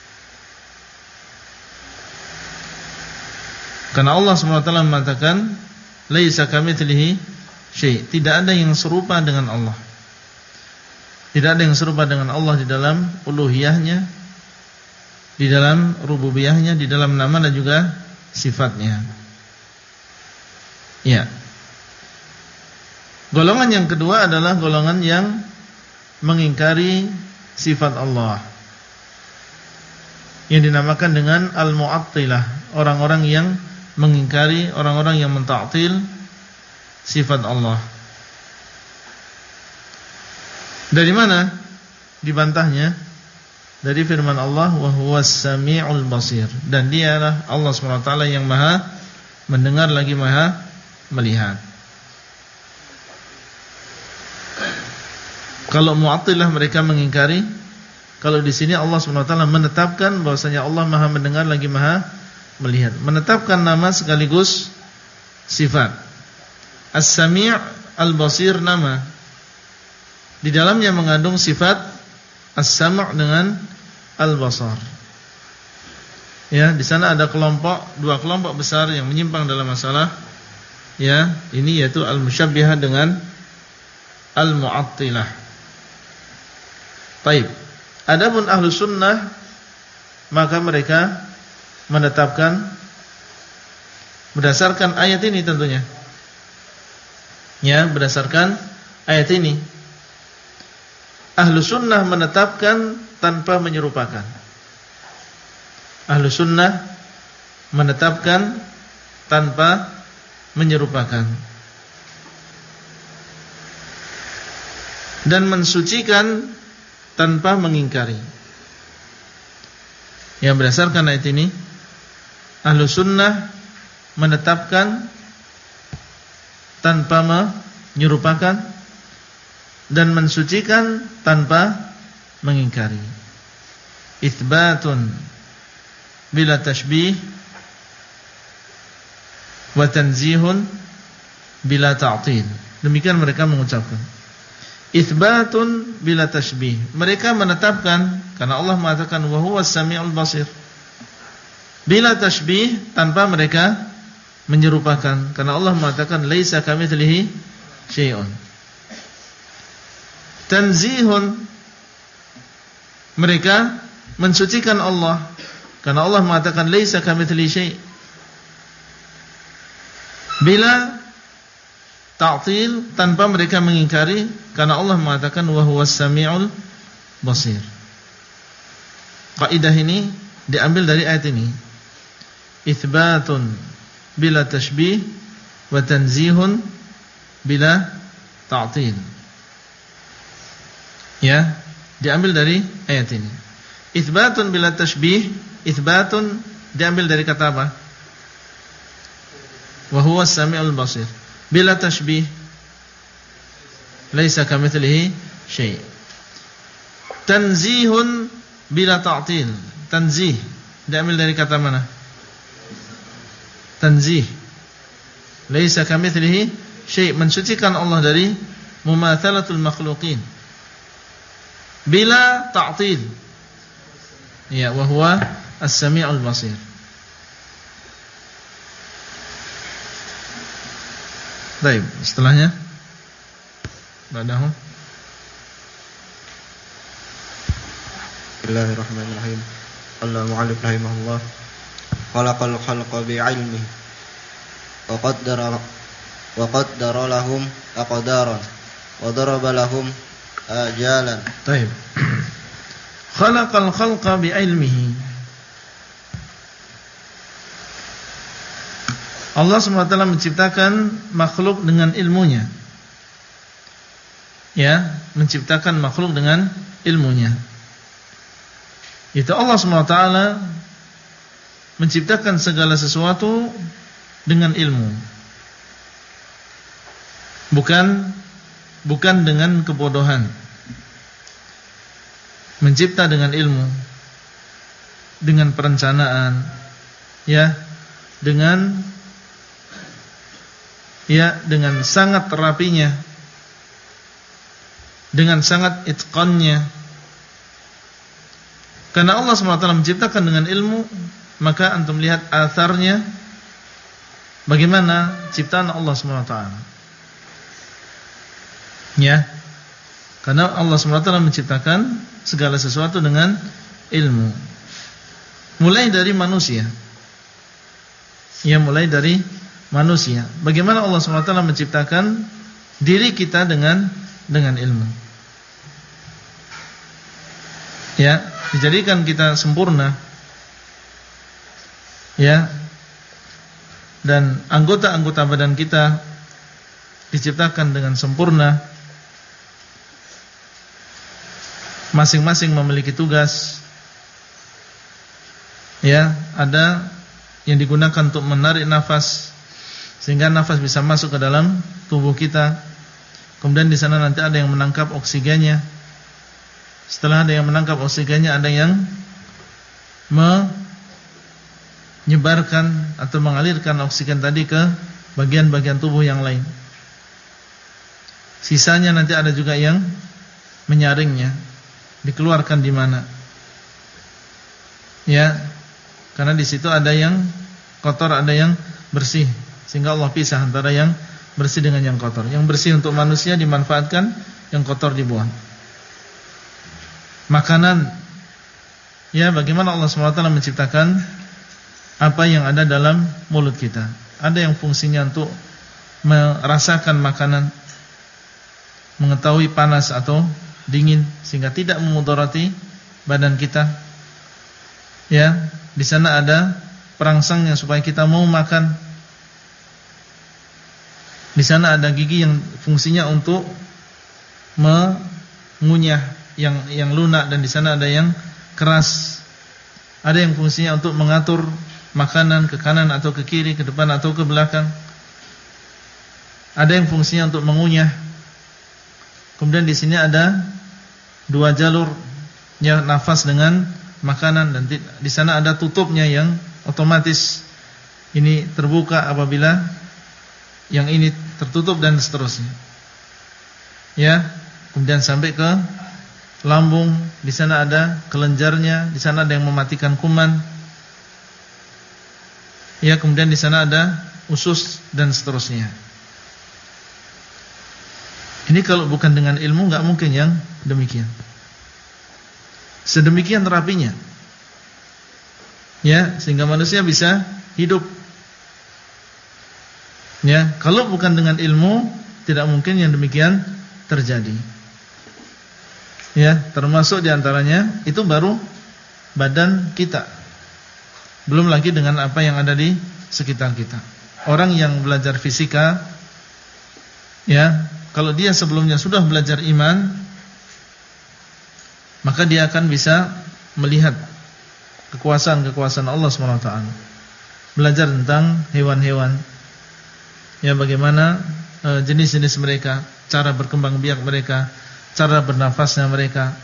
Karena Allah SWT mengatakan, laisa kamitslihi syai'. Tidak ada yang serupa dengan Allah. Tidak ada yang serupa dengan Allah di dalam uluhiyahnya, di dalam rububiyahnya, di dalam nama dan juga sifatnya. Ya. Golongan yang kedua adalah golongan yang mengingkari sifat Allah, yang dinamakan dengan al-mu'attilah. Orang-orang yang mengingkari, orang-orang yang menta'til sifat Allah. Dari mana dibantahnya? Dari firman Allah, wa huwas sami'ul basir. Dan dialah Allah SWT yang maha mendengar lagi maha melihat. Kalau mu'attilah mereka mengingkari, kalau di sini Allah SWT menetapkan bahwasanya Allah maha mendengar lagi maha melihat. Menetapkan nama sekaligus sifat. As-Sami' al-Basir nama. Di dalamnya mengandung sifat as-sam' dengan al-basar. Ya, di sana ada dua kelompok besar yang menyimpang dalam masalah ya, ini yaitu al-musyabbihah dengan al-mu'attilah. Baik. Adapun ahlu sunnah, maka mereka menetapkan berdasarkan ayat ini tentunya. Ya, berdasarkan ayat ini. Ahlu sunnah menetapkan tanpa menyerupakan. Ahlu sunnah menetapkan tanpa menyerupakan. Dan mensucikan tanpa mengingkari. Yang berdasarkan ayat ini, ahlu sunnah menetapkan tanpa menyerupakan dan mensucikan tanpa mengingkari. Itsbatun bila tashbih wa tanzihun bila ta'til. Demikian mereka mengucapkan. Itsbatun bila tashbih. Mereka menetapkan karena Allah mengatakan wa huwas samiul basir. Bila tashbih, tanpa mereka menyerupakan karena Allah mengatakan laisa kamitslihi syai'un. Tanzihun, mereka mensucikan Allah karena Allah mengatakan laisa kamitslihi syai'. Bila ta'til, tanpa mereka mengingkari karena Allah mengatakan wa huwas samiul basir. Kaidah ini diambil dari ayat ini. Itsbatun bila tashbih wa tanzihun bila ta'til. Ya, diambil dari ayat ini. Itsbatun bila tashbih, itsbatun diambil dari kata apa? Wa huwas samiul basir. Bila tashbih, laisa kamitslihi syai'. Tanzihun bila ta'til. Tanzih diambil dari kata mana? Tanzih. Laisa kamitslihi syai', mensucikan Allah dari mumatsalatul makhluqin. Bila ta'til. Ya, wa huwa as-sami'ul basir. Baik, setelahnya ba'dahu. Bismillahirrahmanirrahim. Al-mu'allif rahimahullah khalaqal khalqa bi'ilmihi wa qaddara lahum aqdaran wa daraba lahum jalan. Baik. Khalaqal khalqa bi'ilmihi. Allah SWT menciptakan makhluk dengan ilmunya. Ya, menciptakan makhluk dengan ilmunya. Itu Allah SWT menciptakan segala sesuatu dengan ilmu. Bukan dengan kebodohan. Mencipta dengan ilmu, dengan perencanaan, ya, dengan sangat rapinya, dengan sangat itqannya. Karena Allah SWT menciptakan dengan ilmu, maka antum lihat atharnya bagaimana ciptaan Allah SWT. Ya, karena Allah SWT menciptakan segala sesuatu dengan ilmu. Mulai dari manusia. Ya, mulai dari manusia. Bagaimana Allah SWT menciptakan diri kita dengan ilmu. Ya, dijadikan kita sempurna. Ya. Dan anggota-anggota badan kita diciptakan dengan sempurna. Masing-masing memiliki tugas. Ya, ada yang digunakan untuk menarik nafas sehingga nafas bisa masuk ke dalam tubuh kita. Kemudian di sana nanti ada yang menangkap oksigennya. Setelah ada yang menangkap oksigennya, ada yang menyebarkan atau mengalirkan oksigen tadi ke bagian-bagian tubuh yang lain. Sisanya nanti ada juga yang menyaringnya, dikeluarkan di mana. Ya, karena di situ ada yang kotor, ada yang bersih, sehingga Allah pisah antara yang bersih dengan yang kotor. Yang bersih untuk manusia dimanfaatkan, yang kotor dibuang. Makanan, ya, bagaimana Allah SWT menciptakan apa yang ada dalam mulut kita. Ada yang fungsinya untuk merasakan makanan, mengetahui panas atau dingin, sehingga tidak memudarati badan kita. Ya, di sana ada perangsangnya supaya kita mau makan. Di sana ada gigi yang fungsinya untuk mengunyah yang lunak, dan di sana ada yang keras. Ada yang fungsinya untuk mengatur makanan ke kanan atau ke kiri, ke depan atau ke belakang. Ada yang fungsinya untuk mengunyah. Kemudian di sini ada dua jalur, ya, nafas dengan makanan, dan di sana ada tutupnya yang otomatis. Ini terbuka apabila yang ini tertutup, dan seterusnya. Ya, kemudian sampai ke lambung, di sana ada kelenjarnya, di sana ada yang mematikan kuman. Ya, kemudian di sana ada usus dan seterusnya. Ini kalau bukan dengan ilmu enggak mungkin yang demikian. Sedemikian rapinya. Ya, sehingga manusia bisa hidup. Ya, kalau bukan dengan ilmu tidak mungkin yang demikian terjadi. Ya, termasuk diantaranya itu baru badan kita. Belum lagi dengan apa yang ada di sekitar kita. Orang yang belajar fisika, ya, kalau dia sebelumnya sudah belajar iman, maka dia akan bisa melihat kekuasaan-kekuasaan Allah SWT. Belajar tentang hewan-hewan, ya, bagaimana jenis-jenis mereka, cara berkembang biak mereka, cara bernafasnya mereka.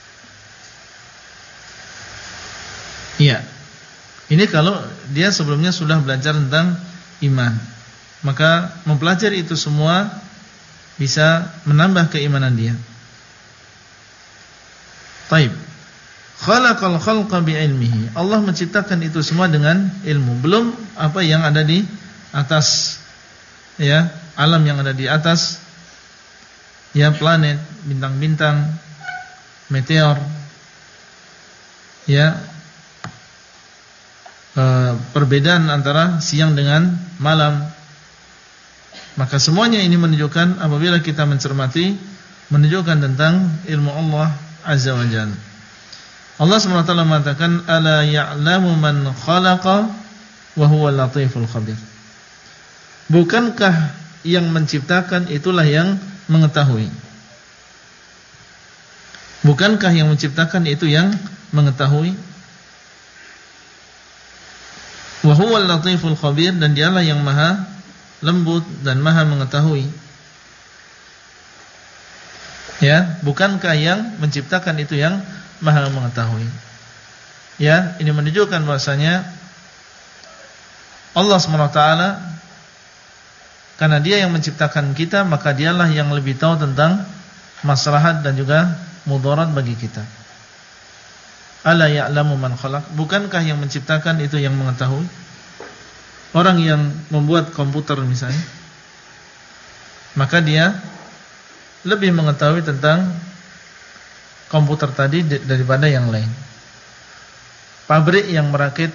Iya. Ini kalau dia sebelumnya sudah belajar tentang iman, maka mempelajari itu semua bisa menambah keimanan dia. Taib. Khalaqal khalqa bi'ilmihi. Allah menciptakan itu semua dengan ilmu. Belum apa yang ada di atas, ya, alam yang ada di atas, ya, planet, bintang-bintang, meteor, ya, perbedaan antara siang dengan malam. Maka semuanya ini menunjukkan apabila kita mencermati menunjukkan tentang ilmu Allah Azza wa Jalla. Allah SWT mengatakan, ala ya'lamu man khalaqa wa huwa latiful khabir. Bukankah yang menciptakan itulah yang mengetahui? Bukankah yang menciptakan itu yang mengetahui? Wa huwa latiful khabir, dan dialah yang maha lembut dan maha mengetahui. Ya, bukankah yang menciptakan itu yang maha mengetahui? Ya, ini menunjukkan bahwasanya Allah SWT, karena Dia yang menciptakan kita, maka Dialah yang lebih tahu tentang maslahat dan juga mudarat bagi kita. Ala ya'lamu man khalaq, bukankah yang menciptakan itu yang mengetahui? Orang yang membuat komputer misalnya, maka dia lebih mengetahui tentang komputer tadi daripada yang lain. Pabrik yang merakit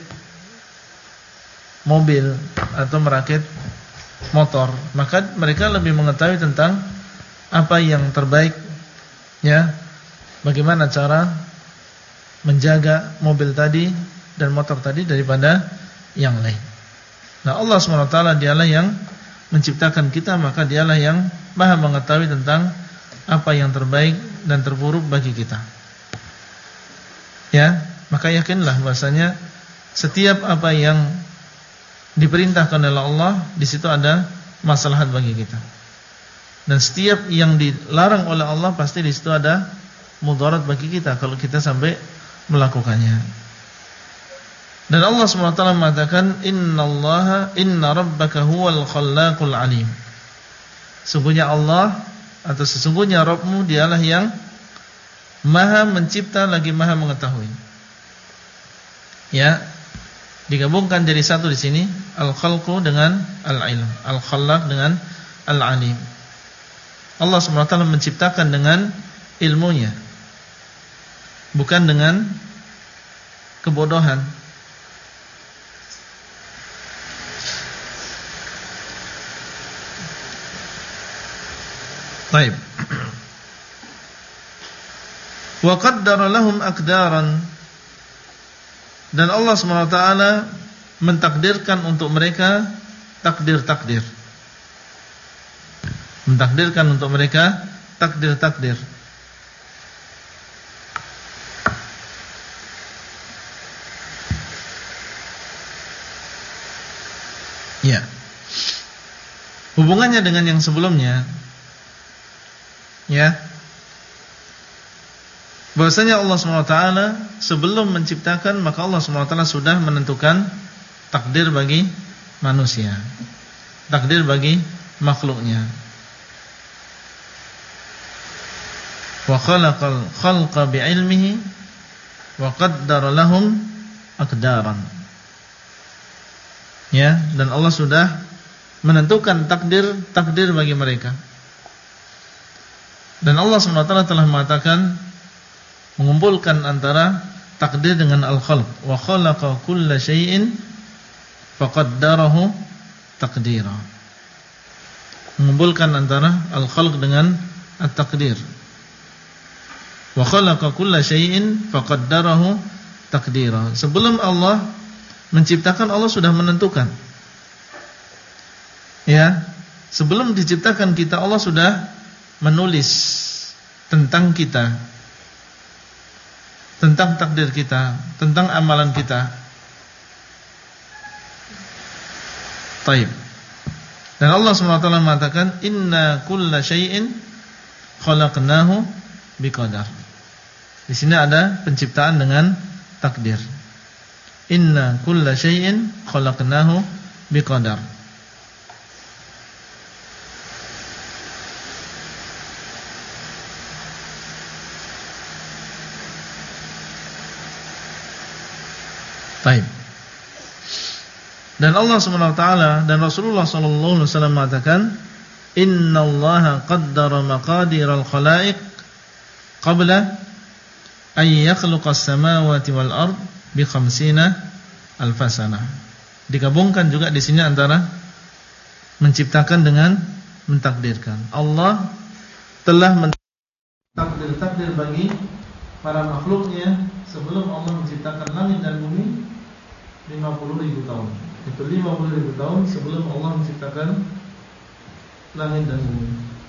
mobil atau merakit motor, maka mereka lebih mengetahui tentang apa yang terbaik, ya, bagaimana cara menjaga mobil tadi dan motor tadi daripada yang lain. Nah, Allah SWT dialah yang menciptakan kita, maka dialah yang maha mengetahui tentang apa yang terbaik dan terburuk bagi kita. Ya, maka yakinlah bahwasanya setiap apa yang diperintahkan oleh Allah, di situ ada maslahat bagi kita. Dan setiap yang dilarang oleh Allah, pasti di situ ada mudarat bagi kita kalau kita sampai melakukannya. Dan Allah SWT mengatakan, inna rabbaka huwal khallaqul alim. Sesungguhnya Allah, atau sesungguhnya Rabbmu, dialah yang maha mencipta lagi maha mengetahui. Ya, digabungkan jadi satu di sini, al-khalqu dengan al-ilm, al-khallaq dengan al-alim. Allah SWT menciptakan dengan ilmunya, bukan dengan kebodohan. Baik. Wa qaddara lahum aqdaran, dan Allah SWT mentakdirkan untuk mereka takdir-takdir. Mentakdirkan untuk mereka takdir-takdir. Ya. Hubungannya dengan yang sebelumnya, ya, bahwasanya Allah SWT sebelum menciptakan, maka Allah SWT sudah menentukan takdir bagi manusia, takdir bagi makhluknya. Wa khalaqal khalqa bi'ilmihi wa qaddara lahum aqdaran. Ya, dan Allah sudah menentukan takdir bagi mereka. Dan Allah SWT telah mengatakan, mengumpulkan antara takdir dengan al-khalq. Wa khalaqa kulla syai'in faqaddarahu taqdira. Mengumpulkan antara al-khalq dengan at-takdir. Wa khalaqa kulla syai'in faqaddarahu taqdira. Sebelum Allah menciptakan, Allah sudah menentukan. Ya, sebelum diciptakan kita, Allah sudah menulis tentang kita, tentang takdir kita, tentang amalan kita. Taib. Dan Allah SWT mengatakan, inna kulla syai'in khalaqnahu biqadar. Di sini ada penciptaan dengan takdir. Inna kulla syai'in khalaqnahu biqadar. Baik. Dan Allah SWT dan Rasulullah SAW mengatakan, innallaha qaddara maqadiral khalaiq qabla an yakhluqas samawati wal ard bi 50 alfasana. Digabungkan juga di sini antara menciptakan dengan mentakdirkan. Allah telah takdir-takdir bagi para makhluknya sebelum Allah menciptakan langit dan bumi 50.000 tahun. Itu 50.000 tahun sebelum Allah menciptakan langit dan bumi.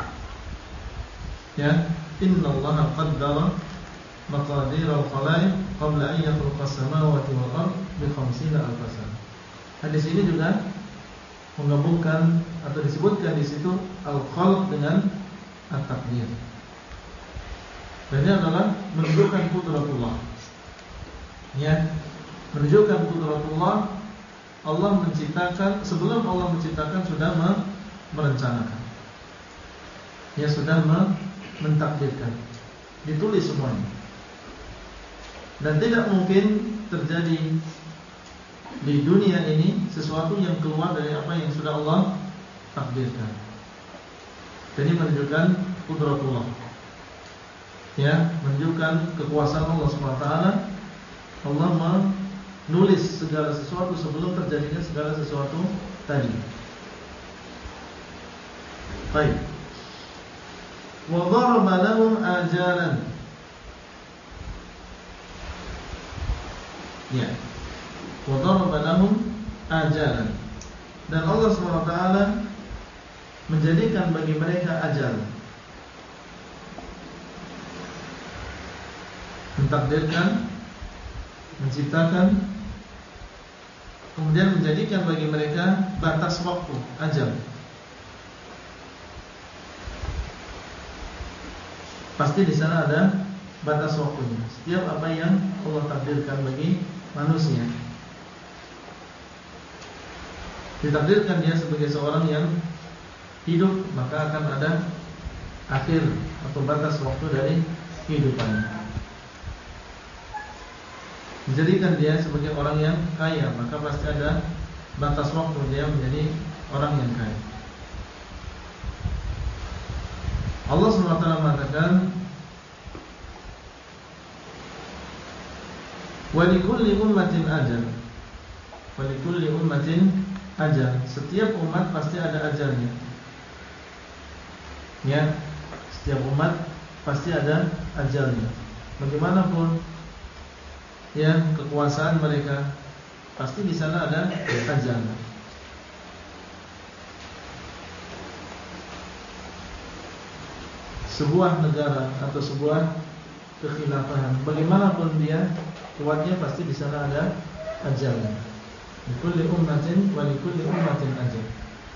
Ya, innallaha qaddara maqadir al-khalaiq qabla an yakhluqa as-samawati wal ard bi 50,000 sana. Hadis ini juga menggabungkan atau disebutkan di situ al-khalq dengan at-taqdir. Dan ini adalah menunjukkan qudratullah. Ya, menunjukkan qudratullah. Allah menciptakan, sebelum Allah menciptakan sudah merencanakan. Ya, sudah mentakdirkan. Ditulis semuanya. Dan tidak mungkin terjadi di dunia ini sesuatu yang keluar dari apa yang sudah Allah takdirkan. Jadi menunjukkan qudratullah. Ya, menunjukkan kekuasaan Allah SWT. Allah menulis segala sesuatu sebelum terjadinya segala sesuatu tadi. Baik. Wa daraba lahum ajalan. Ya. Wa daraba lahum ajalan. Dan Allah SWT menjadikan bagi mereka ajal. Mentakdirkan, menciptakan, kemudian menjadikan bagi mereka batas waktu, ajal. Pasti di sana ada batas waktunya. Setiap apa yang Allah takdirkan bagi manusia, ditakdirkan dia sebagai seorang yang hidup, maka akan ada akhir atau batas waktu dari kehidupannya. Menjadikan dia sebagai orang yang kaya, maka pasti ada batas waktu dia menjadi orang yang kaya. Allah SWT mengatakan, walikulli ummatin ajal. Walikulli ummatin ajal. Setiap umat pasti ada ajalnya. Ya, setiap umat pasti ada ajalnya. Bagaimanapun ya kekuasaan mereka, pasti di sana ada ajal. Sebuah negara atau sebuah kekhilafahan, bagaimanapun dia kuatnya, pasti di sana ada ajalnya. Likulli ummatin wa likulli ummatin ajal.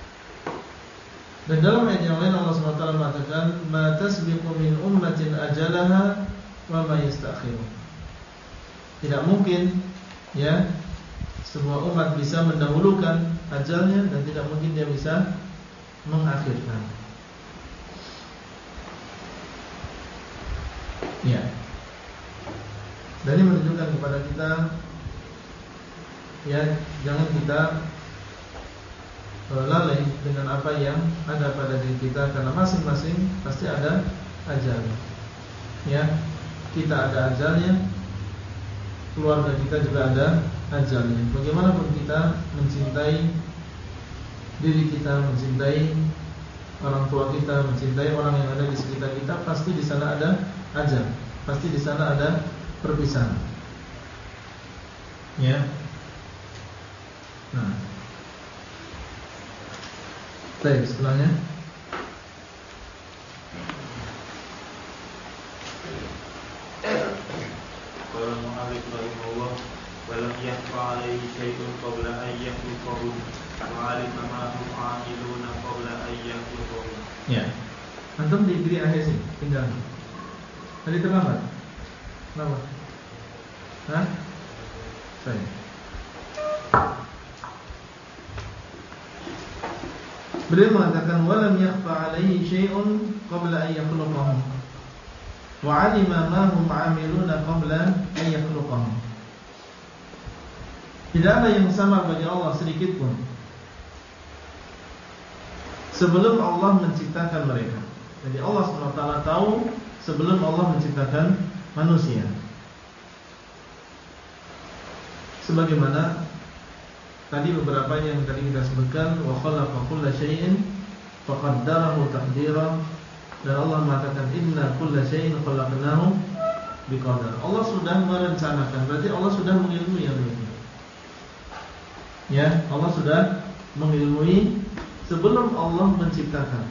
Dan dalam ayat yang lain Allah SWT mengatakan, ma tasbiqu min ummatin ajalaha wa ma yastakhirun. Tidak mungkin ya sebuah umat bisa mendahulukan ajalnya, dan tidak mungkin dia bisa mengakhirkan. Ya. Dan ini menunjukkan kepada kita, ya, jangan kita lalai dengan apa yang ada pada diri kita, karena masing-masing pasti ada ajalnya. Ya, kita ada ajalnya, keluarga kita juga ada ajalnya. Bagaimanapun kita mencintai diri kita, mencintai orang tua kita, mencintai orang yang ada di sekitar kita, pasti di sana ada ajal, pasti di sana ada perpisahan. Ya. Nah, baik, setelahnya Qala al-mu'allif rahimahullah wa lam yakhfa 'alaihi syai'un qabla an yakhluqahu wa 'alima ma hum 'amiluna qabla an yakhluqahu. Ya. Antum diberi akhir sih, tinggal. Tadi terlambat. Kenapa? Hah? Saya. Beliau mengatakan wa lam yakhfa 'alaihi syai'un qabla an yakhluqahu wa 'alima ma hum 'amiluna qabla an yakhluqahum. Tidak ada yang sama bagi Allah sedikit pun sebelum Allah menciptakan mereka. Jadi Allah SWT tahu sebelum Allah menciptakan manusia. Sebagaimana tadi beberapa yang tadi kita sebutkan, wa khalaqa kulla syai'in faqaddarahu taqdira. Dan Allah mengatakan inna kulla syai'in khalaqnahu biqadar. Allah sudah merencanakan, berarti Allah sudah mengilmui yang ini. Ya, Allah sudah mengilmui sebelum Allah menciptakan.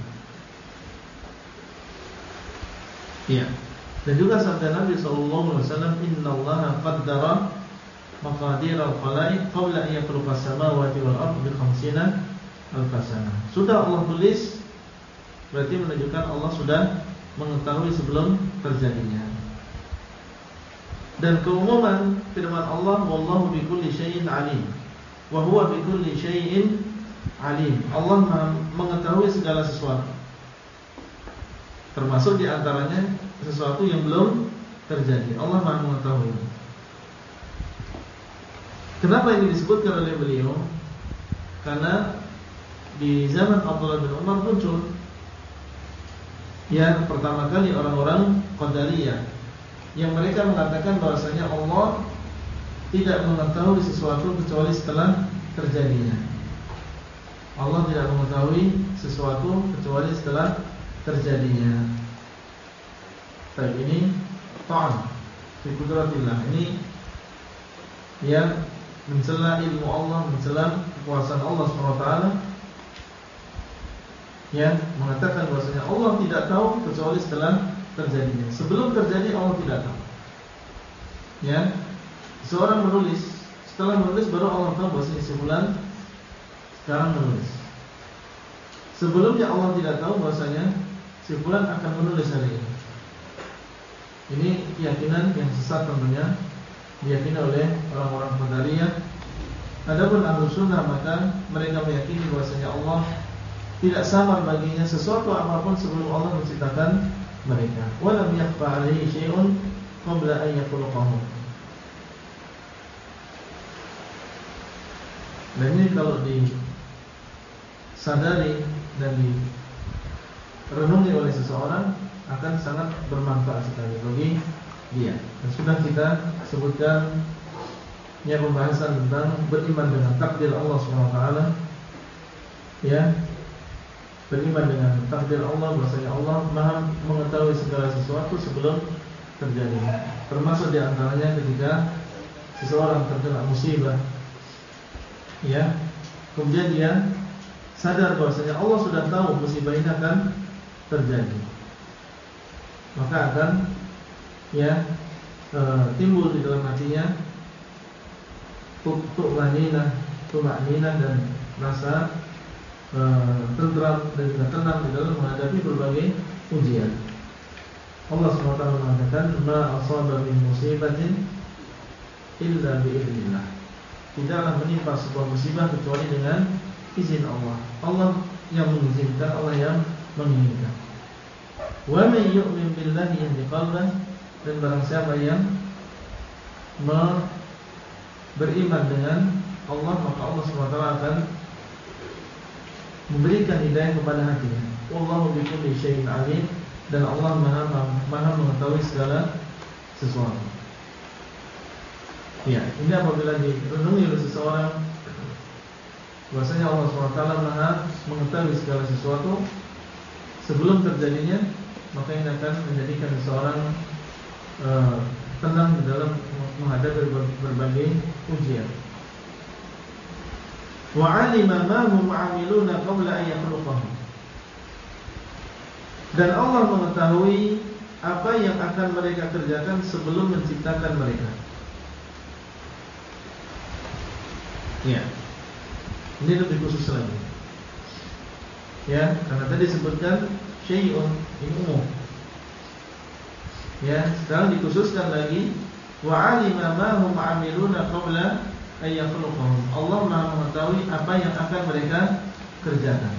Ya. Dan juga sabda Nabi sallallahu alaihi wasallam, innallaha qaddara maqadir al-khalaiq qabla an yakhluqa as-samawati wal ardh bi 50 alf sanah. Sudah Allah tulis, berarti menunjukkan Allah sudah mengetahui sebelum terjadinya. Dan keumuman firman Allah, wallahu bikulli syai'in alim wa huwa bikulli syai'in alim. Allah mengetahui segala sesuatu, termasuk di antaranya sesuatu yang belum terjadi. Allah Maha mengetahui. Kenapa ini disebutkan oleh beliau? Karena di zaman Abdullah bin Umar muncul yang pertama kali orang-orang Qadariyah yang mereka mengatakan bahwasanya Allah tidak mengetahui sesuatu kecuali setelah terjadinya. Allah tidak mengetahui sesuatu kecuali setelah terjadinya. Tapi ini ta'an fi qudratillah. Ini yang mencela ilmu Allah, mencela kekuasaan Allah SWT, yang mengatakan bahwasanya Allah tidak tahu kecuali setelah terjadinya. Sebelum terjadi Allah tidak tahu. Ya, seorang menulis, setelah menulis baru Allah tahu bahwasanya si fulan sekarang menulis. Sebelumnya Allah tidak tahu bahwasanya si fulan akan menulis hari ini. Ini keyakinan yang sesat tentunya, diyakini oleh orang-orang Qadariyah. Adapun Ahlus Sunnah, maka mereka meyakini bahwasanya Allah tidak samar baginya sesuatu apapun sebelum Allah menciptakan mereka. Wa lam yakhfa 'alaihi syai'un qabla an yakhluqahu. Dan ini kalau disadari dan direnungi oleh seseorang akan sangat bermanfaat sekali bagi dia. Dan sudah kita sebutkan ya pembahasan tentang beriman dengan takdir Allah SWT. Ya, beriman dengan takdir Allah, bahwasanya Allah Maha mengetahui segala sesuatu sebelum terjadi. Termasuk diantaranya ketika seseorang terkena musibah, ya, kemudian dia sadar bahwasanya Allah sudah tahu musibah ini akan terjadi, maka akan ya timbul di dalam hatinya tumakninah dan rasa tentram dan juga tenang di dalam menghadapi berbagai ujian. Allah SWT mengatakan, ma asaba min musibatin illa bi'idznillah. Tidaklah menimpa sebuah musibah kecuali dengan izin Allah. Allah yang mengizinkan, Allah yang menginginkan. Wa man yu'min billahi yahdi qalbah. Dan barang siapa yang beriman dengan Allah, maka Allah SWT akan memberikan hidayah kepada hatinya. Wallahu bikulli syai'in alim. Dan Allah Maha mengetahui segala sesuatu. Ya, ini apabila direnungi oleh seseorang bahwasanya Allah SWT Maha mengetahui segala sesuatu sebelum terjadinya, maka ini akan menjadikan seseorang tenang di dalam menghadapi berbagai ujian. Wa 'alima ma hum 'amiluna qabla an yakhluqahum. Dan Allah mengetahui apa yang akan mereka kerjakan sebelum menciptakan mereka. Ya, ini lebih khusus lagi. Ya, karena tadi disebutkan syai'un, ini umum. Ya, sekarang dikhususkan lagi wa 'alima ma hum 'amiluna qabla an yakhluqahum. Allah Maha mengetahui apa yang akan mereka kerjakan,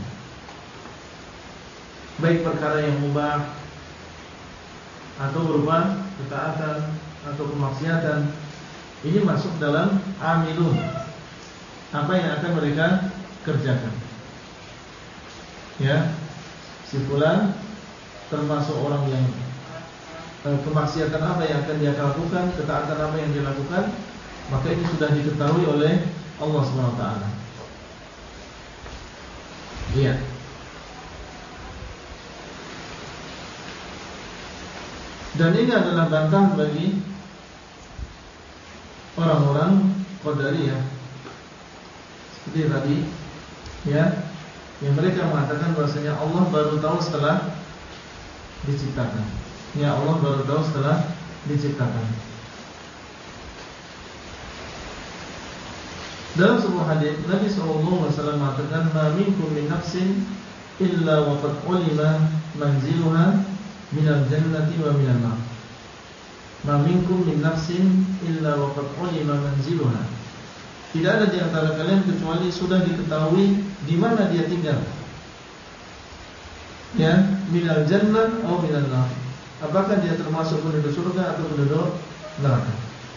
baik perkara yang mubah atau berupa ketaatan atau kemaksiatan. Ini masuk dalam amilun, apa yang akan mereka kerjakan. Ya, si fulan termasuk orang yang kemaksiatan apa yang akan dia lakukan, ketaatan apa yang dia lakukan, maka ini sudah diketahui oleh Allah SWT. Iya. Dan ini adalah bantahan bagi orang-orang Qadariyah seperti tadi, ya, yang mereka mengatakan bahwasanya Allah baru tahu setelah diciptakan. Ya, Allah baru tahu setelah diciptakan. Dalam sebuah hadis Nabi SAW mengatakan, "Ma minkum min nafsin illa wa qad ulima manziluha minal jannati wa minan nar." Ma minkum min nafsin illa wa qad ulima manziluha. Tidak ada di antara kalian kecuali sudah diketahui di mana dia tinggal. Ya, minal jannah atau minan nar. Apakah dia termasuk penduduk surga atau penduduk neraka?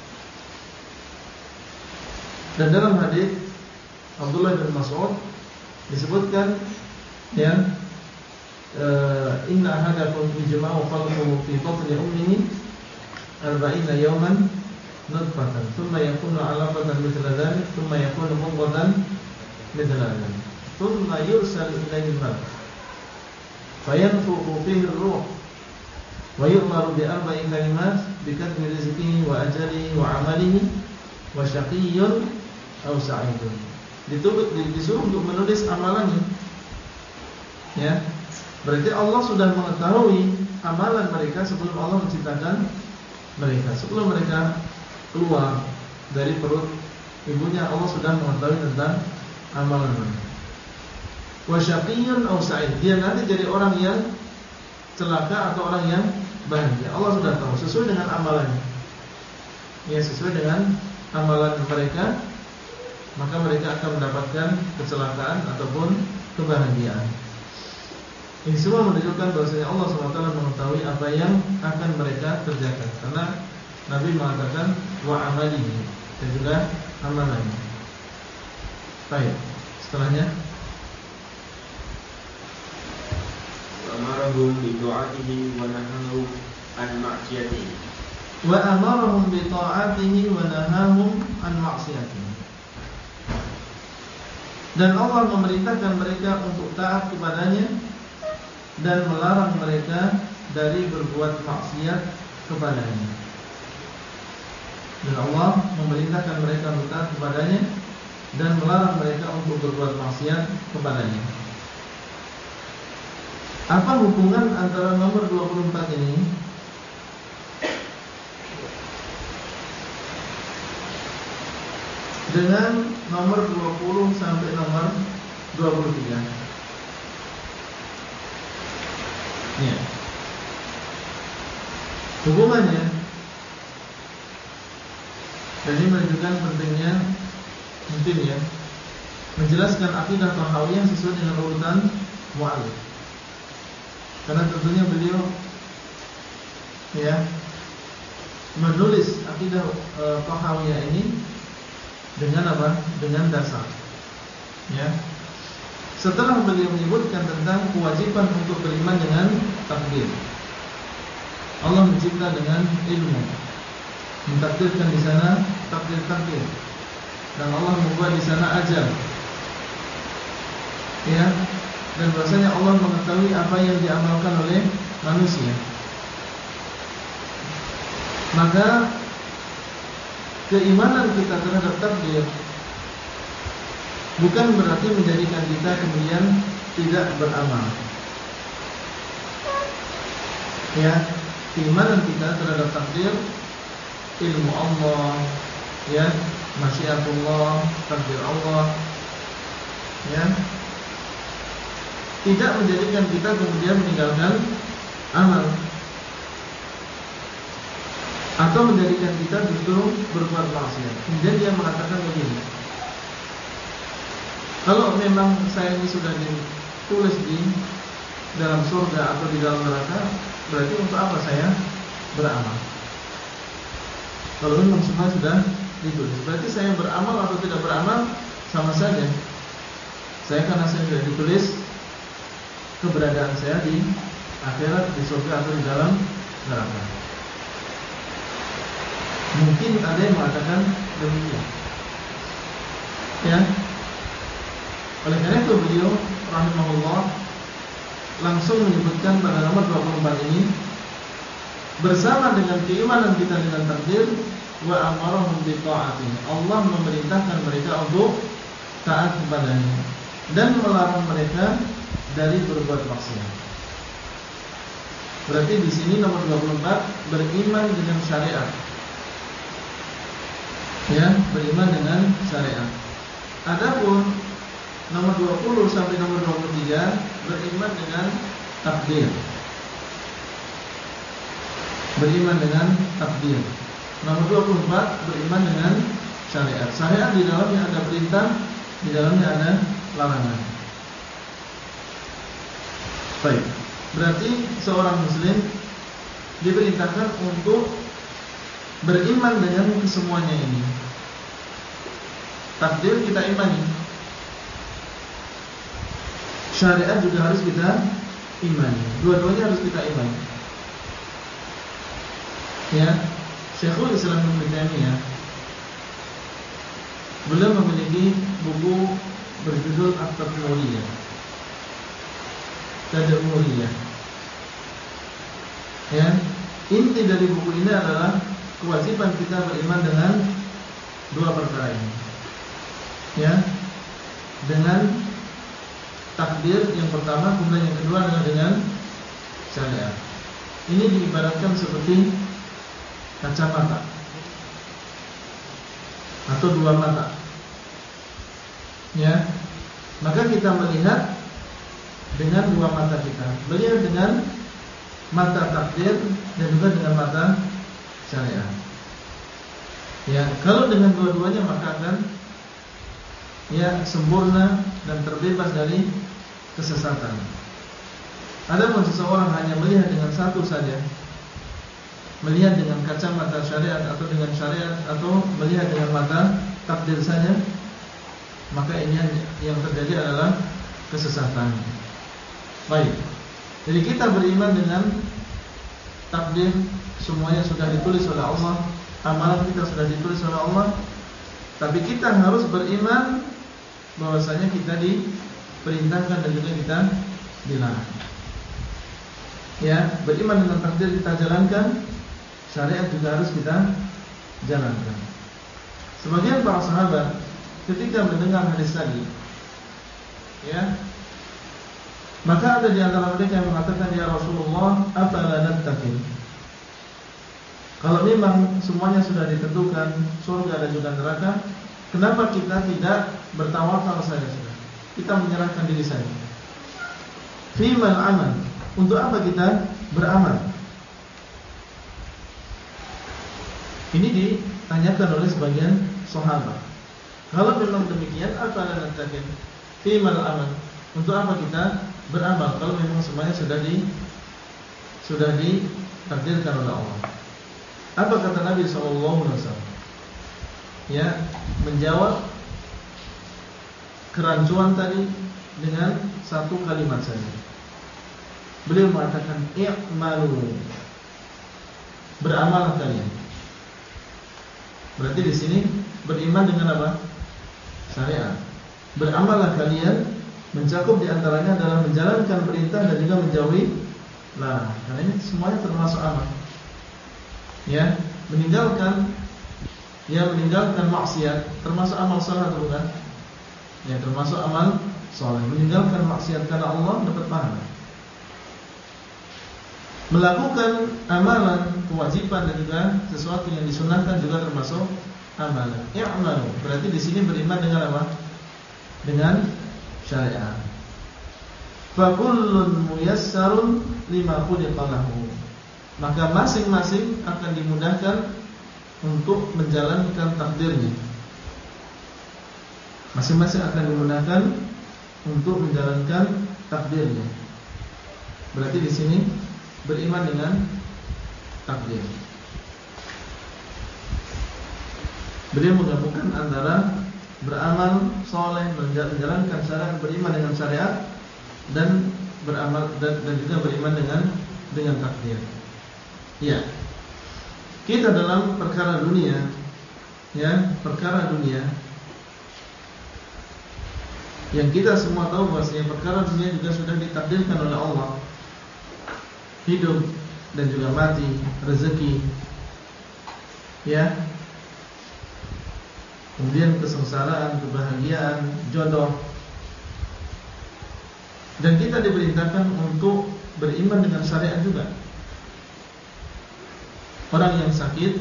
Dan dalam hadis Abdullah bin Mas'ud disebutkan, ya, inna ahadakum yajma'u khalquhu fi batni ummihi 40 yawman nutfatan thumma yakunu 'alaqatan mithla dhalik thumma yakunu mudghatan mithla dhalik thumma yursal ilayhi al-malak fayanfukhu fihi ar-ruh wa yu'maru bi arba'i kalimat bi katbi rizqihi wa ajalihi wa 'amalihi wa syaqiyyun aw sa'idun. Disuruh untuk menulis amalannya. Ya. Berarti Allah sudah mengetahui amalan mereka sebelum Allah menciptakan mereka. Sebelum mereka keluar dari perut ibunya, Allah sudah mengetahui tentang amalan mereka. Wa syaqiyyun aw sa'id. Dia nanti jadi orang yang celaka atau orang yang bahagia. Allah sudah tahu sesuai dengan amalannya. Ya, sesuai dengan amalan mereka, maka mereka akan mendapatkan kecelakaan ataupun kebahagiaan. Ini semua menunjukkan bahwasanya Allah SWT mengetahui apa yang akan mereka kerjakan. Karena Nabi mengatakan wa amalihi, dan juga amalannya. Baik, setelahnya wa amarahum bi ta'atihi wa nahahum an ma'siyatihi. Wa amarahum bi ta'atihi wa nahahum an ma'siyatihi. Dan Allah memerintahkan mereka untuk taat kepadanya dan melarang mereka dari berbuat maksiat kepadanya. Dan Allah memerintahkan mereka untuk taat kepadanya dan melarang mereka untuk berbuat maksiat kepadanya. Apa hubungan antara nomor 24 ini dengan nomor 20 sampai nomor 23? Ya. Hubungannya, dan ini menunjukkan pentingnya mungkin, ya, menjelaskan akidah Tahawiyah sesuai dengan urutan mu'allif. Karena tentunya beliau, ya, menulis akidah Tahawiyah ini dengan apa? Dengan dasar. Ya. Setelah beliau menyebutkan tentang kewajiban untuk beriman dengan takdir. Allah mencipta dengan ilmu, mentakdirkan di sana takdir-takdir, dan Allah membuat di sana ajal. Ya, dan bahwasanya Allah mengetahui apa yang diamalkan oleh manusia. Maka keimanan kita terhadap takdir bukan berarti menjadikan kita kemudian tidak beramal. Ya, keimanan kita terhadap takdir, ilmu Allah, ya, masyiatullah, takdir Allah, ya, tidak menjadikan kita kemudian meninggalkan amal atau menjadikan kita justru berbuat maksiat. Kemudian dia mengatakan begini, kalau memang saya ini sudah ditulis di dalam surga atau di dalam neraka, berarti untuk apa saya beramal? Kalau memang semua sudah ditulis, berarti saya beramal atau tidak beramal sama saja. Karena saya sudah ditulis keberadaan saya di akhirat, di surga atau di dalam neraka. Mungkin ada yang mengatakan demikian. Ya. Oleh karena itu beliau rahimahullah langsung menyebutkan pada nomor 24 ini bersama dengan keimanan kita dengan takdir, wa amarahum bi ta'atihi, Allah memerintahkan mereka untuk taat kepadanya dan melarang mereka dari berbuat maksiat. Berarti di sini nomor 24 beriman dengan syariat. Ya, beriman dengan syariat. Adapun nomor 20 sampai nomor 23 beriman dengan takdir. Beriman dengan takdir. Nomor 24 beriman dengan syariat. Syariat di dalamnya ada perintah, di dalamnya ada larangan. Baik. Berarti seorang muslim diperintahkan untuk beriman dengan kesemuanya ini. Takdir kita imani, syariat juga harus kita imani. Dua-duanya harus kita imani. Ya, Syekhul Islam Ibnu Taimiyah beliau memiliki buku berjudul At-Tadmuriyah. Tadmuriyah. Ya, inti dari buku ini adalah kewajiban kita beriman dengan dua perkara ini. Ya, dengan takdir yang pertama, kemudian yang kedua adalah dengan syariat. Ini diibaratkan seperti kacamata atau dua mata. Ya, maka kita melihat dengan dua mata kita, melihat dengan mata takdir dan juga dengan mata syariat. Ya, kalau dengan dua-duanya maka akan ya sempurna dan terbebas dari kesesatan. Adapun seseorang hanya melihat dengan satu saja, melihat dengan kacamata syariat atau dengan syariat atau melihat dengan mata takdir saja, maka ini yang terjadi adalah kesesatan. Baik. Jadi kita beriman dengan takdir, semuanya sudah ditulis oleh Allah, amalan kita sudah ditulis oleh Allah. Tapi kita harus beriman bahwasanya kita diperintahkan dan juga kita dilarang. Ya, beriman dengan takdir kita jalankan, syariat juga harus kita jalankan. Sebagian para sahabat ketika mendengar hadis tadi, ya, maka ada di antara mereka yang mengatakan, ya Rasulullah, afala nattaqin? Kalau memang semuanya sudah ditentukan, surga dan juga neraka, kenapa kita tidak bertawakal saja sudah? Kita menyerahkan diri saja. Fimal amal, untuk apa kita beramal? Ini ditanyakan oleh sebagian sahabat. Kalau memang demikian, afala nattaqin? Fimal amal, untuk apa kita beramal kalau memang semuanya sudah ditakdirkan oleh Allah? Apa kata Nabi SAW? Ya, menjawab kerancuan tadi dengan satu kalimat saja. Beliau mengatakan, i'malu, beramal kalian. Berarti di sini beriman dengan apa? Syariat. Beramallah kalian, mencakup di antaranya adalah menjalankan perintah dan juga menjauhi larangan. Karena ini semuanya termasuk amal. Ya, meninggalkan maksiat termasuk amal saleh atau bukan? Ya, termasuk amal saleh. Meninggalkan maksiat karena Allah dapat pahala. Melakukan amalan kewajiban dan juga sesuatu yang disunahkan juga termasuk amalan. I'malu, berarti di sini beriman dengan apa? Dengan syariat. Fa kullun muyassarun lima khuliqa lahu. Maka masing-masing akan dimudahkan untuk menjalankan takdirnya. Masing-masing akan dimudahkan untuk menjalankan takdirnya. Berarti di sini beriman dengan takdir. Beliau menggabungkan antara beramal soleh, menjalankan syariat, beriman dengan syariat, dan beramal dan juga beriman dengan takdir. Ya, kita dalam perkara dunia, ya, perkara dunia yang kita semua tahu bahwasanya perkara dunia juga sudah ditakdirkan oleh Allah. Hidup, dan juga mati, rezeki, ya. Kemudian kesengsaraan, kebahagiaan, jodoh. Dan kita diperintahkan untuk beriman dengan syariat juga. Orang yang sakit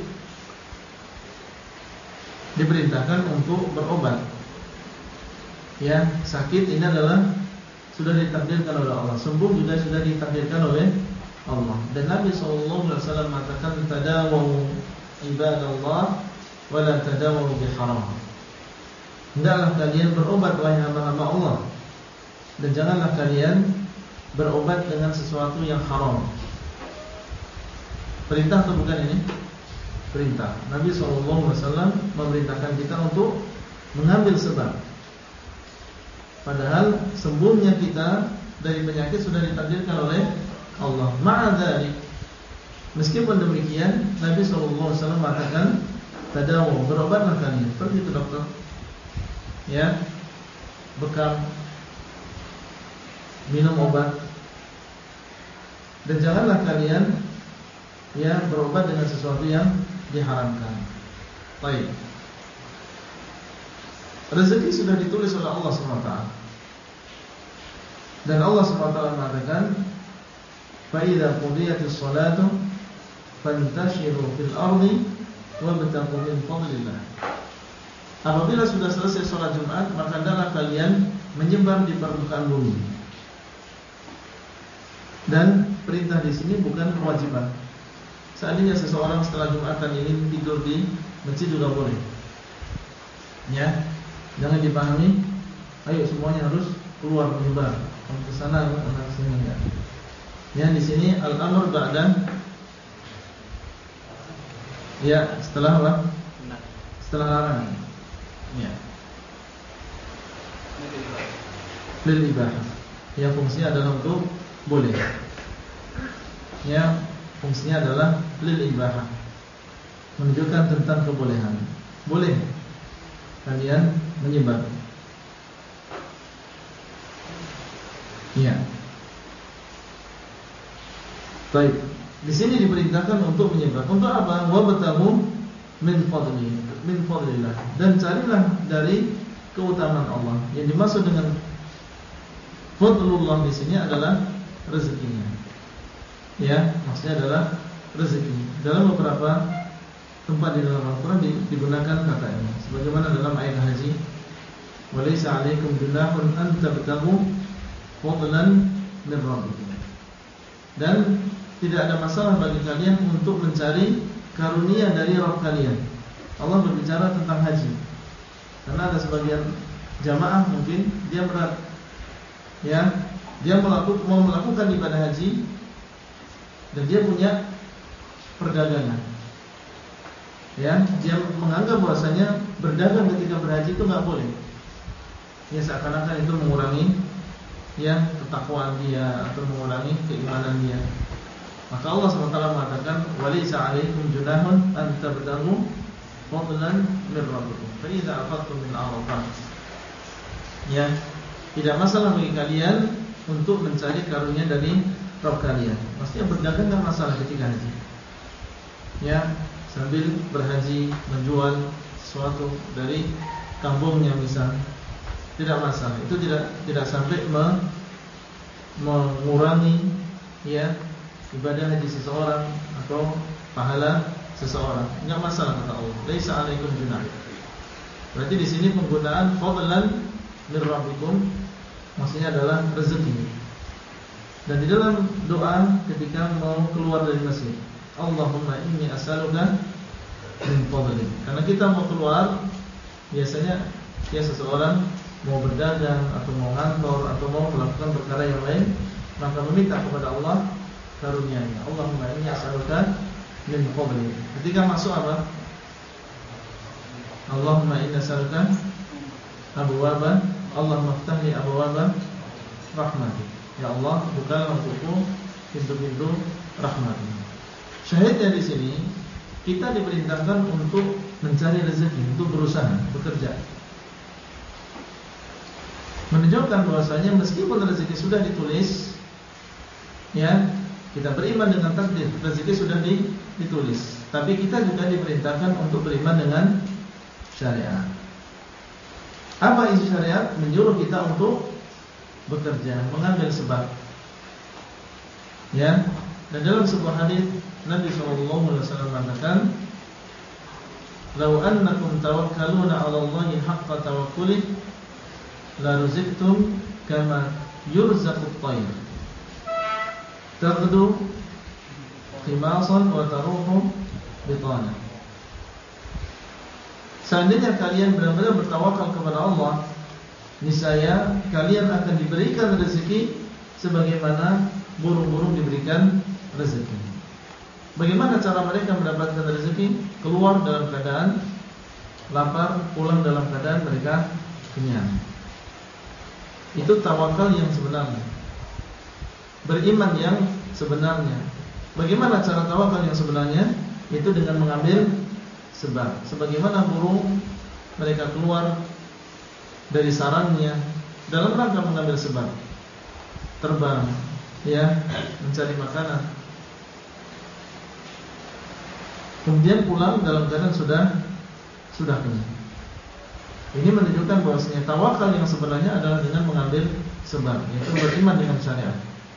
diperintahkan untuk berobat. Ya, sakit ini adalah sudah ditakdirkan oleh Allah. Sembuh juga sudah ditakdirkan oleh Allah. Dan Nabi SAW mengatakan, tadawu ibadallah wala tadawu biharam. Hendaklah kalian berobat wahai hamba-hamba Allah, dan janganlah kalian berobat dengan sesuatu yang haram. Perintah atau bukan ini? Perintah. Nabi SAW memerintahkan kita untuk mengambil sebab. Padahal sembuhnya kita dari penyakit sudah ditakdirkan oleh Allah. Ma'adzalik, meskipun demikian, Nabi SAW mengatakan, tadawu, berobatlah kalian. Pergi ke dokter, ya, bekam, minum obat. Dan janganlah kalian, ya, berobat dengan sesuatu yang diharamkan. Baik. Rezeki sudah ditulis oleh Allah SWT. Dan Allah SWT mengatakan, فَإِذَا قُضِيَتِ الصَّلَاةُ فَانْتَشِرُوا فِي الْأَرْضِ وَابْتَغُوا مِنْ فَضْلِ اللَّهِ. Apabila sudah selesai sholat Jumat, maka hendaklah kalian menyebar di permukaan bumi. Dan perintah di sini bukan kewajiban. Seandainya seseorang setelah Jumatan ini tidur di masjid juga boleh. Ya, jangan dipahami, ayo semuanya harus keluar menyebar, ke sana, ke sini, ya. Ya, di sini al-amr ba'da, ya, setelah apa? Setelah larangan. Ya. Lil ibahah. Ya, fungsinya adalah untuk boleh. Ya, fungsinya adalah lil ibahah, menunjukkan tentang kebolehan. Boleh kalian menyebar. Ya. Baik. Di sini diperintahkan untuk menyebar. Untuk apa? Wabtahu min fadlillah. Dan carilah dari keutamaan Allah. Yang dimaksud dengan fadlullah di sini adalah rezekinya. Ya, maksudnya adalah rezeki. Dalam beberapa tempat di dalam Al-Quran digunakan kata ini, sebagaimana dalam ayat haji, walaysa 'alaikum junahun an tabtaghu fadlan min rabbikum. Dan tidak ada masalah bagi kalian untuk mencari karunia dari Rabb kalian. Allah berbicara tentang haji, karena ada sebagian jamaah mungkin dia berat, ya, dia mau melakukan ibadah haji dan dia punya perdagangan. Ya, dia menganggap bahwasanya berdagang ketika berhaji itu nggak boleh. Ya, seakan-akan itu mengurangi, ya, ketakwaan dia atau mengurangi keimanan dia. Maka Allah SWT mengatakan, walaysa 'alaikum junahun an tabtaghu fadlan min rabbikum fa idza afadtum min Arafah. Ya, tidak masalah bagi kalian untuk mencari karunia dari Rabb kalian. Maksudnya berdagang tidak masalah ketika haji. Ya, sambil berhaji menjual sesuatu dari kampungnya misal, tidak masalah. Itu tidak sampai mengurangi, ya, ibadah haji seseorang atau pahala seseorang. Enggak masalah kata Allah. Laisa 'alaikum junah. Berarti di sini penggunaan fadlan min rabbikum maksudnya adalah rezeki. Dan di dalam doa ketika mau keluar dari masjid, Allahumma inni as'aluka min fadlik. Karena kita mau keluar, biasanya ya seseorang mau berdagang atau mau ngantor atau mau melakukan perkara yang lain, maka meminta kepada Allah karunia-Nya. Allahumma inni as'aluka min fadlik. Ketika masuk apa? Allahumma inni as'aluka abwaaba, Allahumma iftah li abwaaba rahmatik. Ya Allah, bukalah untukku pintu-pintu rahmat-Mu. Syahidnya di sini kita diperintahkan untuk mencari rezeki, untuk berusaha, bekerja. Menunjukkan bahwasanya meskipun rezeki sudah ditulis, ya, Kita beriman dengan takdir, rezeki sudah ditulis. Tapi kita juga diperintahkan untuk beriman dengan syariat. Apa isi syariat? Menyuruh kita untuk bekerja, mengambil sebab. Ya. Dan dalam sebuah hadis Nabi SAW mengatakan, "Lau annakum tawakkaluna 'ala Allahi haqqa tawakkuli, la ruzqtum kama yurzaqut tayr. Taghdu khimasan wa taruhu bitana." Seandainya kalian benar-benar bertawakal kepada Allah, niscaya kalian akan diberikan rezeki sebagaimana burung-burung diberikan rezeki. Bagaimana cara mereka mendapatkan rezeki? Keluar dalam keadaan lapar, pulang dalam keadaan mereka kenyang. Itu tawakal yang sebenarnya, beriman yang sebenarnya. Bagaimana cara tawakal yang sebenarnya? Itu dengan mengambil sebab. Sebagaimana burung, mereka keluar dari sarangnya dalam rangka mengambil sebab, terbang, ya, mencari makanan. Kemudian pulang dalam keadaan sudah kenyang. Ini menunjukkan bahwasanya tawakal yang sebenarnya adalah dengan mengambil sebab, yaitu beriman dengan syariat.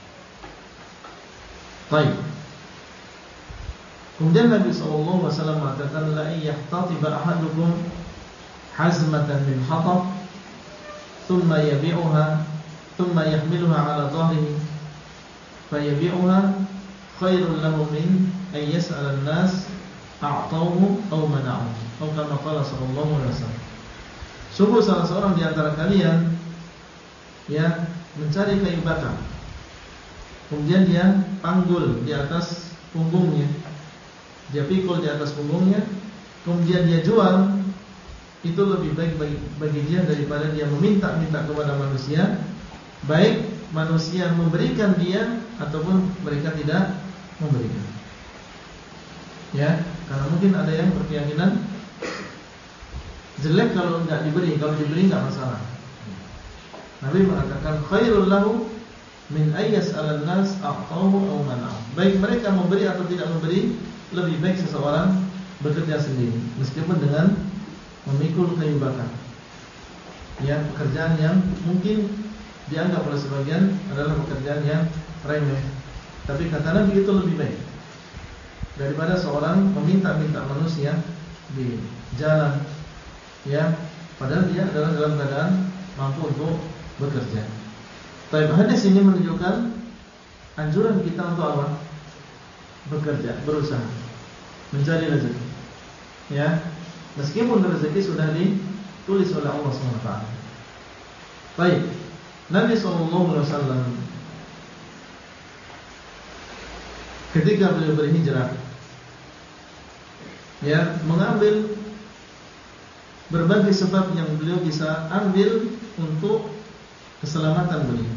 Baik. Kemudian Nabi SAW mengatakan, la yahtatiba ahadukum hazmatan min hatab, thumma yabi'uha, thumma yahmiluha ala dhahrihi, fayabi'uha khairul lahu min an yas'ala an-nas a'tauhu aw mana'uhu, atau kama qala sallallahu alaihi wasallam. Sungguh salah seorang di antara kalian ya mencari kayu bakar, kemudian dia panggul di atas punggungnya, dia pikul di atas punggungnya, kemudian dia jual, itu lebih baik bagi dia daripada dia meminta-minta kepada manusia, baik manusia memberikan dia ataupun mereka tidak memberikan. Ya, karena mungkin ada yang berkeyakinan jelek kalau enggak diberi, kalau diberi enggak masalah. Nabi mengatakan khairul lahu min ayyas 'alan nas a'tahu aw mana'u. Baik mereka memberi atau tidak memberi, lebih baik seseorang bekerja sendiri meskipun dengan memikul kayu bakar. Ya, pekerjaan yang mungkin dianggap oleh sebagian adalah pekerjaan yang remeh, tapi kata Nabi itu lebih baik daripada seorang meminta-minta manusia di jalan, ya, padahal dia adalah dalam keadaan mampu untuk bekerja. Tapi hadis ini menunjukkan anjuran kita untuk apa? Bekerja, berusaha, mencari rezeki. Ya, meskipun rezeki sudah ditulis oleh Allah SWT. Baik, Nabi SAW ketika beliau berhijrah, ya, mengambil berbagai sebab yang beliau bisa ambil untuk keselamatan beliau.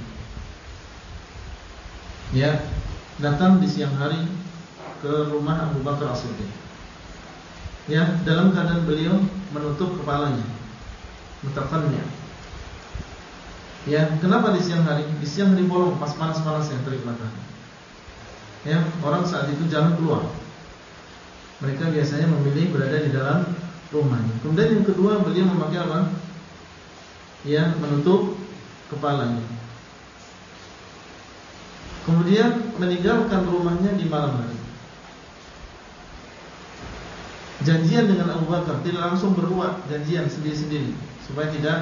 Ya, datang di siang hari ke rumah Abu Bakar As-Siddiq. Ya, dalam keadaan beliau menutup kepalanya, mutaqanni'. Ya, kenapa di siang hari? Di siang hari bolong, pas panas-panasnya terik matahari. Ya, orang saat itu jarang keluar. Mereka biasanya memilih berada di dalam rumahnya. Kemudian yang kedua, beliau memakai apa? Ya, menutup kepalanya. Kemudian meninggalkan rumahnya di malam hari. Janjian dengan Abu Bakar, tidak langsung berbuat, janjian sendiri-sendiri supaya tidak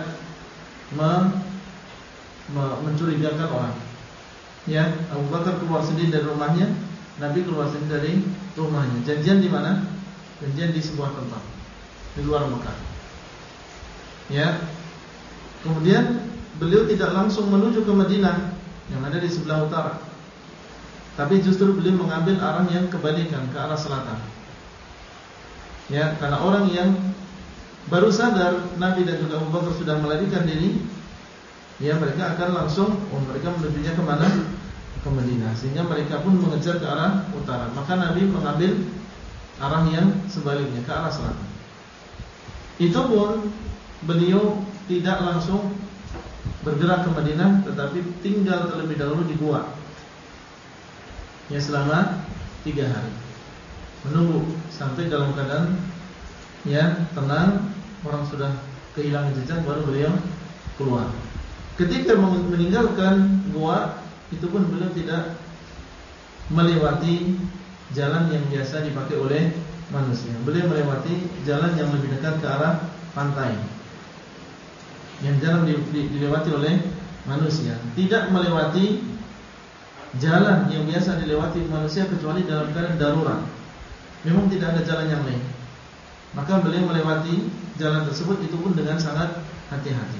mencurigakan orang. Ya, Abu Bakar keluar sendiri dari rumahnya, Nabi keluar sendiri dari rumahnya. Janjian di mana? Janjian di sebuah tempat di luar Mekah. Ya. Kemudian beliau tidak langsung menuju ke Madinah yang ada di sebelah utara, tapi justru beliau mengambil arah yang kebalikan, ke arah selatan. Ya, karena orang yang baru sadar Nabi dan juga Abu Bakar sudah melarikan diri, ya, mereka akan langsung mereka menujunya ke mana? Ke Madinah. Sehingga mereka pun mengejar ke arah utara. Maka Nabi mengambil arah yang sebaliknya, ke arah selatan. Itu pun beliau tidak langsung bergerak ke Madinah, tetapi tinggal terlebih dahulu di gua. Ya, selama 3 hari. Menunggu sampai dalam keadaan ya tenang, orang sudah kehilangan jejak, baru beliau keluar. Ketika meninggalkan gua, itu pun beliau tidak melewati jalan yang biasa dipakai oleh manusia. Beliau melewati jalan yang lebih dekat ke arah pantai, yang jarang dilewati oleh manusia. Tidak melewati jalan yang biasa dilewati manusia kecuali dalam keadaan darurat. Memang tidak ada jalan yang lain. Maka beliau melewati jalan tersebut, itu pun dengan sangat hati-hati.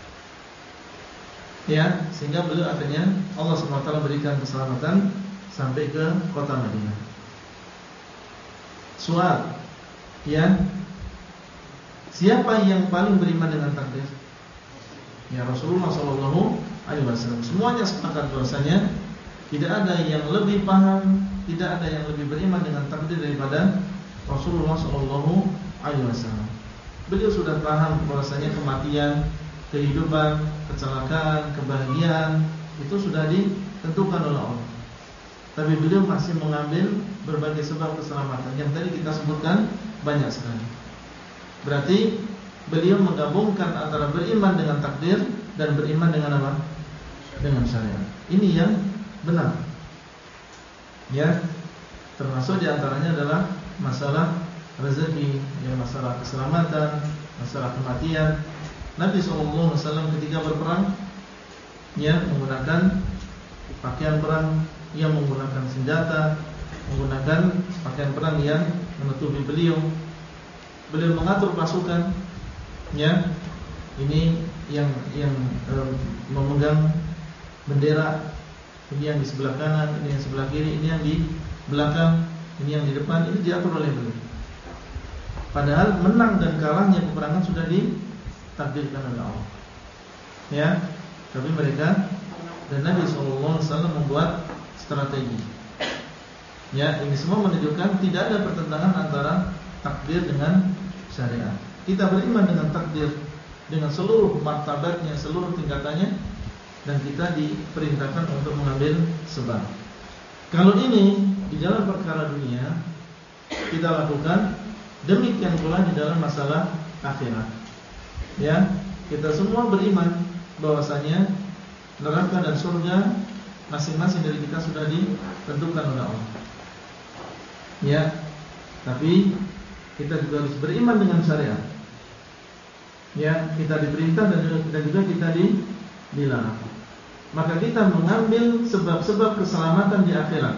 Ya, sehingga beliau akhirnya Allah SWT berikan keselamatan sampai ke kota Madinah. Soal, ya, siapa yang paling beriman dengan takdir? Ya, Rasulullah SAW. Semuanya sepakat bahwasanya tidak ada yang lebih paham, tidak ada yang lebih beriman dengan takdir daripada Rasulullah SAW. Beliau sudah paham bahwasanya kematian, kehidupan, kecelakaan, kebahagiaan itu sudah ditentukan oleh Allah. Tapi beliau masih mengambil berbagai sebab keselamatan yang tadi kita sebutkan banyak sekali. Berarti beliau menggabungkan antara beriman dengan takdir dan beriman dengan apa? Dengan syariat. Ini yang benar. Ya, termasuk diantaranya adalah masalah rezeki, ya, masalah keselamatan, masalah kematian. Nabi SAW ketika berperang, ya, menggunakan pakaian perang, yang menggunakan senjata, menggunakan pakaian perang yang menutupi beliau. Beliau mengatur pasukan, ya, ini yang memegang bendera, ini yang di sebelah kanan, ini yang sebelah kiri, ini yang di belakang, ini yang di depan, ini diatur oleh beliau. Padahal menang dan kalahnya peperangan sudah ditakdirkan oleh Allah. Ya, tapi mereka dan Nabi SAW membuat strategi. Ya, ini semua menunjukkan tidak ada pertentangan antara takdir dengan syariat. Kita beriman dengan takdir dengan seluruh martabatnya, seluruh tingkatannya, dan kita diperintahkan untuk mengambil sebab. Kalau ini di dalam perkara dunia kita lakukan, demikian pula di dalam masalah akhirat. Ya, kita semua beriman bahwasanya neraka dan surga masing-masing dari kita sudah ditentukan oleh Allah. Ya, tapi kita juga harus beriman dengan syariat. Ya, kita diperintah dan juga kita dilarang. Maka kita mengambil sebab-sebab keselamatan di akhirat.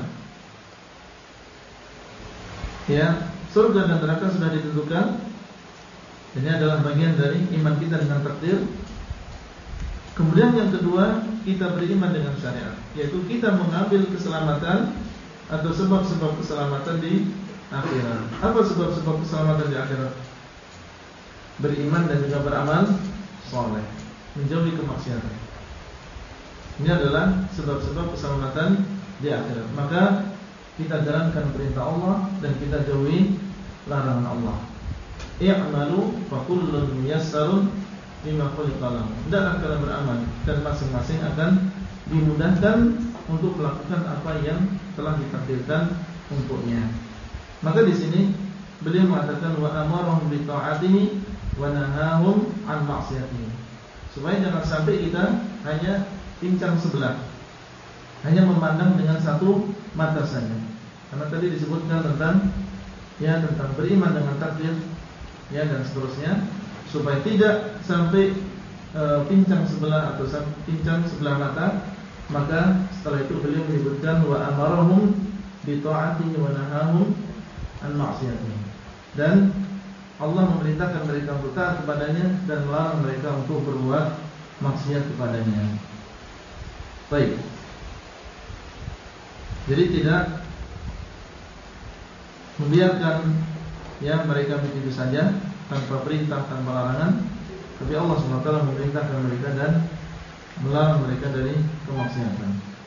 Ya, surga dan neraka sudah ditentukan. Ini adalah bagian dari iman kita dengan takdir. Kemudian yang kedua, kita beriman dengan syariat, yaitu kita mengambil keselamatan atau sebab-sebab keselamatan di akhirat. Apa sebab-sebab keselamatan di akhirat? Beriman dan juga beramal soleh, menjauhi kemaksiatan. Ini adalah sebab-sebab keselamatan di akhirat. Maka kita jalankan perintah Allah dan kita jauhi larangan Allah. I'malu fa kullun muyassarun lima khuliqa lahu. Hendaklah kalian beramal dan masing-masing akan dimudahkan untuk melakukan apa yang telah ditakdirkan untuknya. Maka di sini beliau mengatakan wa amarahum bi ta'atihi wa nahahum an ma'siyatihi. Supaya jangan sampai kita hanya pincang sebelah, hanya memandang dengan satu mata saja. Karena tadi disebutkan tentang beriman dengan takdir, ya, dan seterusnya, supaya tidak sampai pincang sebelah atau pincang sebelah mata. Maka setelah itu beliau menyebutkan wa amarahum bi ta'atihi wa nahahum an ma'siyatihi. Dan Allah memerintahkan mereka untuk taat kepadanya dan melarang mereka untuk berbuat maksiat kepadanya. Baik. Jadi tidak membiarkan ya mereka begitu saja tanpa perintah, tanpa larangan, tapi Allah SWT memerintahkan mereka dan melarang mereka dari kemaksiatan.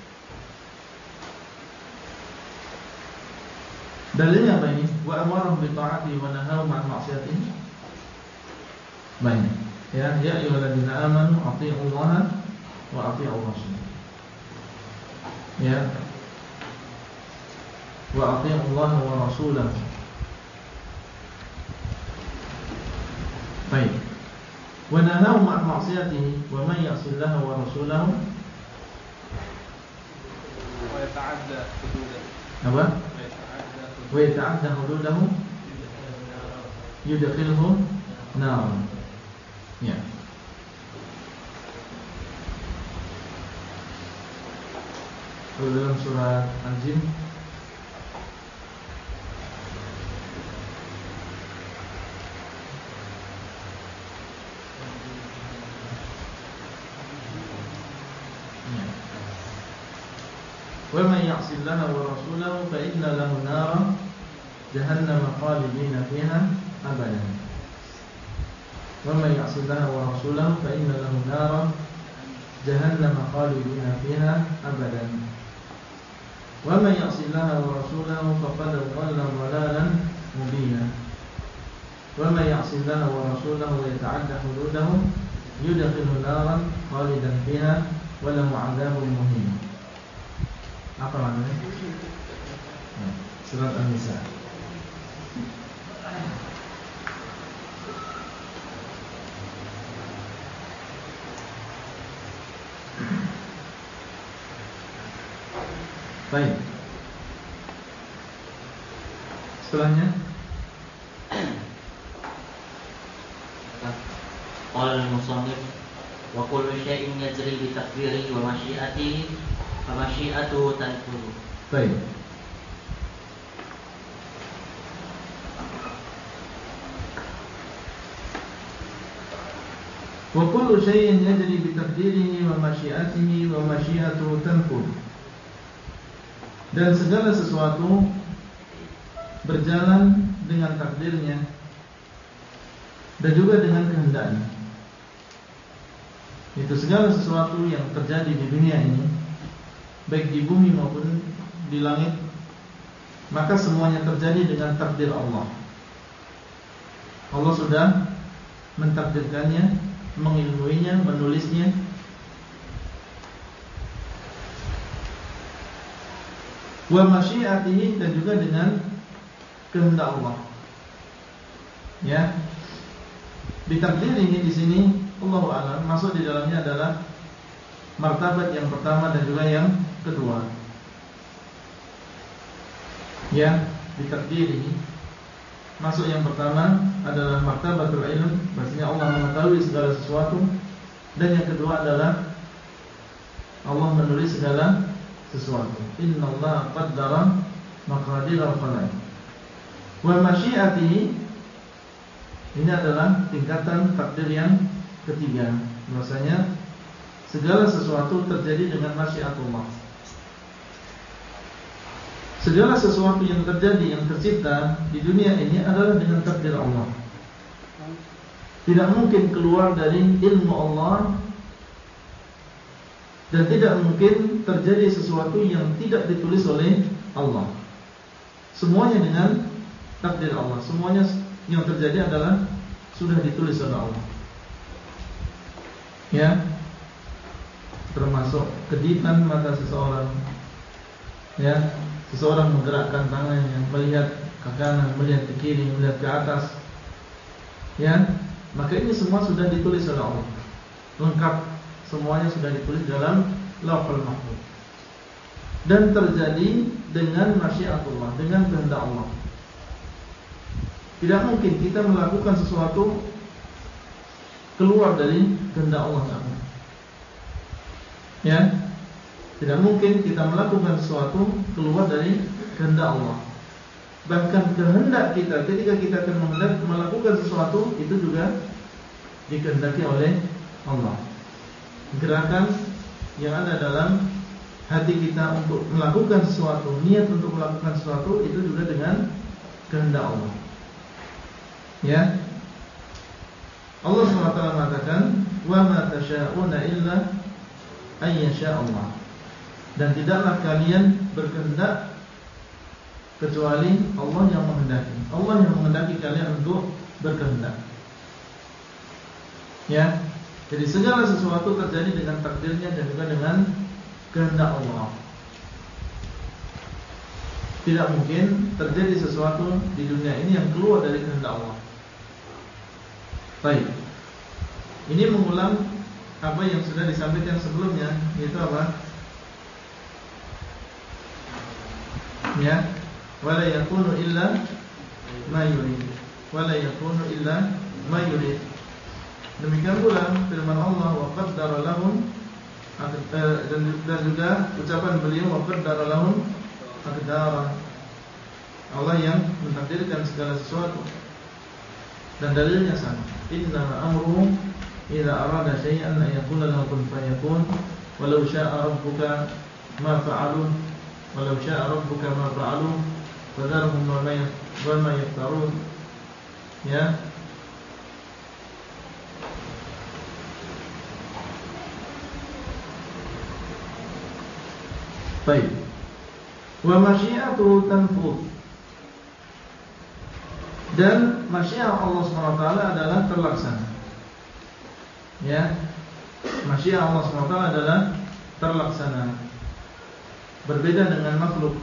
Dalilnya apa ini? Wa amarahum bi ta'ati wa nahahum 'an ma'siyatihi. Baik. Ya ayyuhalladzina amanu athi'ullaha wa athi'ur rasul. Ya. wa ati'u Allah wa rasulahu. Baik. Wa nahahum an ma'siyatihi wa man ya'si Allah wa rasulahu wa yata'adda hududahu. Apa? Wa yata'adda hududahu yudkhilhu nar. Ya. Dalam surat Al-Jin wa man ya'si Allah wa rasulahu fa inna lahu nara jahannam khalidina fiha abadan. Wa man ya'si Allah wa rasulahu fa inna lahu nara jahannam khalidina fiha abadan. Wa man ya'si Allah wa rasulahu faqad dhalla dhalalan mubina. Wa man ya'si Allah wa rasulahu wa yata'adda hududahu yudkhilhu naran khalidan fiha wa lahu 'adzabun muhin. Apa maknanya? Surat An-Nisa. Baik. Setelahnya qala al-musannif wa kullu syai'in yajri bi taqdirihi wa masyiatihi wa masyiatuhu tanfuru. Baik. Wa kullu syai'in yajri bi taqdirihi wa masyiatihi wa masyiatuhu tanfuru. Dan segala sesuatu berjalan dengan takdirnya dan juga dengan kehendaknya. Itu segala sesuatu yang terjadi di dunia ini, baik di bumi maupun di langit, maka semuanya terjadi dengan takdir Allah. Allah sudah mentakdirkannya, mengilmuinya, menulisnya. Wa masyiatihi, dan juga dengan kehendak Allah. Ya. Ditakdir ini di sini Allahu a'lam, masuk di dalamnya adalah martabat yang pertama dan juga yang kedua. Ya, ditakdir ini masuk yang pertama adalah martabatul ilm, maksudnya Allah mengetahui segala sesuatu, dan yang kedua adalah Allah menulis segala sesuatu. Innallaha qaddara maqadiral khalaiq. Wa masyiatihi, ini adalah tingkatan takdir yang ketiga. Maksudnya segala sesuatu terjadi dengan masyiatullah. Segala sesuatu yang terjadi, yang tercipta di dunia ini adalah dengan takdir Allah. Tidak mungkin keluar dari ilmu Allah, dan tidak mungkin terjadi sesuatu yang tidak ditulis oleh Allah. Semuanya dengan takdir Allah. Semuanya yang terjadi adalah sudah ditulis oleh Allah. Ya, termasuk kedipan mata seseorang. Ya, seseorang menggerakkan tangannya, melihat ke kanan, melihat ke kiri, melihat ke atas. Ya, maka ini semua sudah ditulis oleh Allah. Lengkap, semuanya sudah ditulis dalam Lauhul Mahfuz. Dan terjadi dengan masyiatullah, dengan kehendak Allah. Tidak mungkin kita melakukan sesuatu keluar dari kehendak Allah Ta'ala. Ya, tidak mungkin kita melakukan sesuatu keluar dari kehendak Allah. Bahkan kehendak kita ketika kita akan melakukan sesuatu itu juga dikehendaki oleh Allah. Gerakan yang ada dalam hati kita untuk melakukan sesuatu, niat untuk melakukan sesuatu, itu juga dengan kehendak Allah. Ya, Allah SWT mengatakan, wa ma tasyauna illa ayyasha Allah. Dan tidaklah kalian berkehendak kecuali Allah yang menghendaki. Allah yang menghendaki kalian untuk berkehendak. Ya, jadi segala sesuatu terjadi dengan takdirnya dan juga dengan kehendak Allah. Tidak mungkin terjadi sesuatu di dunia ini yang keluar dari kehendak Allah. Baik. Ini mengulang apa yang sudah disampaikan sebelumnya, yaitu apa? Ya, wala yakunu illa ma yurid. Wala yakunu illa ma yurid. Demikian pula firman Allah, wa qaddara lahum, dan juga ucapan beliau, wa qaddara lahum aqdara. Allah yang mentakdirkan segala sesuatu. Dan dalilnya sama. Innama amruhu idza arada syai'an an yaqula lahu kun fayakun. Walau syaa rabbuka ma fa'alu. Walau syaa rabbuka ma fa'alu. Fadharhum wa ma yaftarun. Ya. Baik. Wa masyiatu tanfudh. Dan masyiah Allah SWT adalah terlaksana. Ya, masyiah Allah SWT adalah terlaksana. Berbeda dengan makhluk.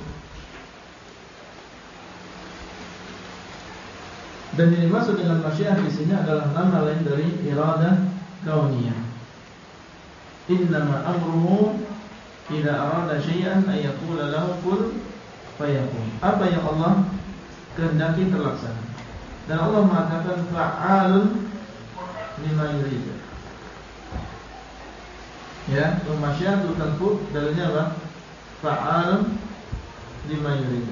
Dan ini maksud dengan masyiah di sini adalah nama lain dari iradah kauniyah. Innama amruhu idza arada syai'an ay yaqula lahu kun fayakun. Apa yang Allah kehendaki terlaksana. Dan Allah mengatakan fa'alun lima yurid. Ya, masyiatu tanfudh dalilnya apa? Fa'alun lima yurid.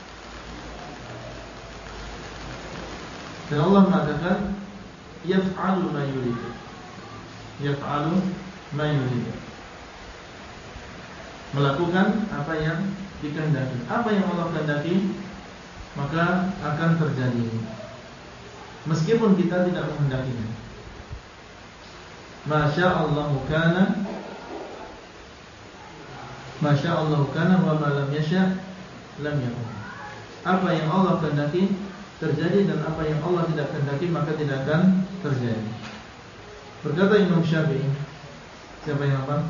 Dan Allah mengatakan yaf'alu ma yurid. Yaf'alu ma yurid. Melakukan apa yang dikehendaki. Apa yang Allah kehendaki maka akan terjadi. Meskipun kita tidak menghendakinya. Masya Allah kana wa ma lam yasha lam yakun. Apa yang Allah kehendaki terjadi, dan apa yang Allah tidak kehendaki maka tidak akan terjadi. Berkata Imam Syafi'i, siapa yang apa?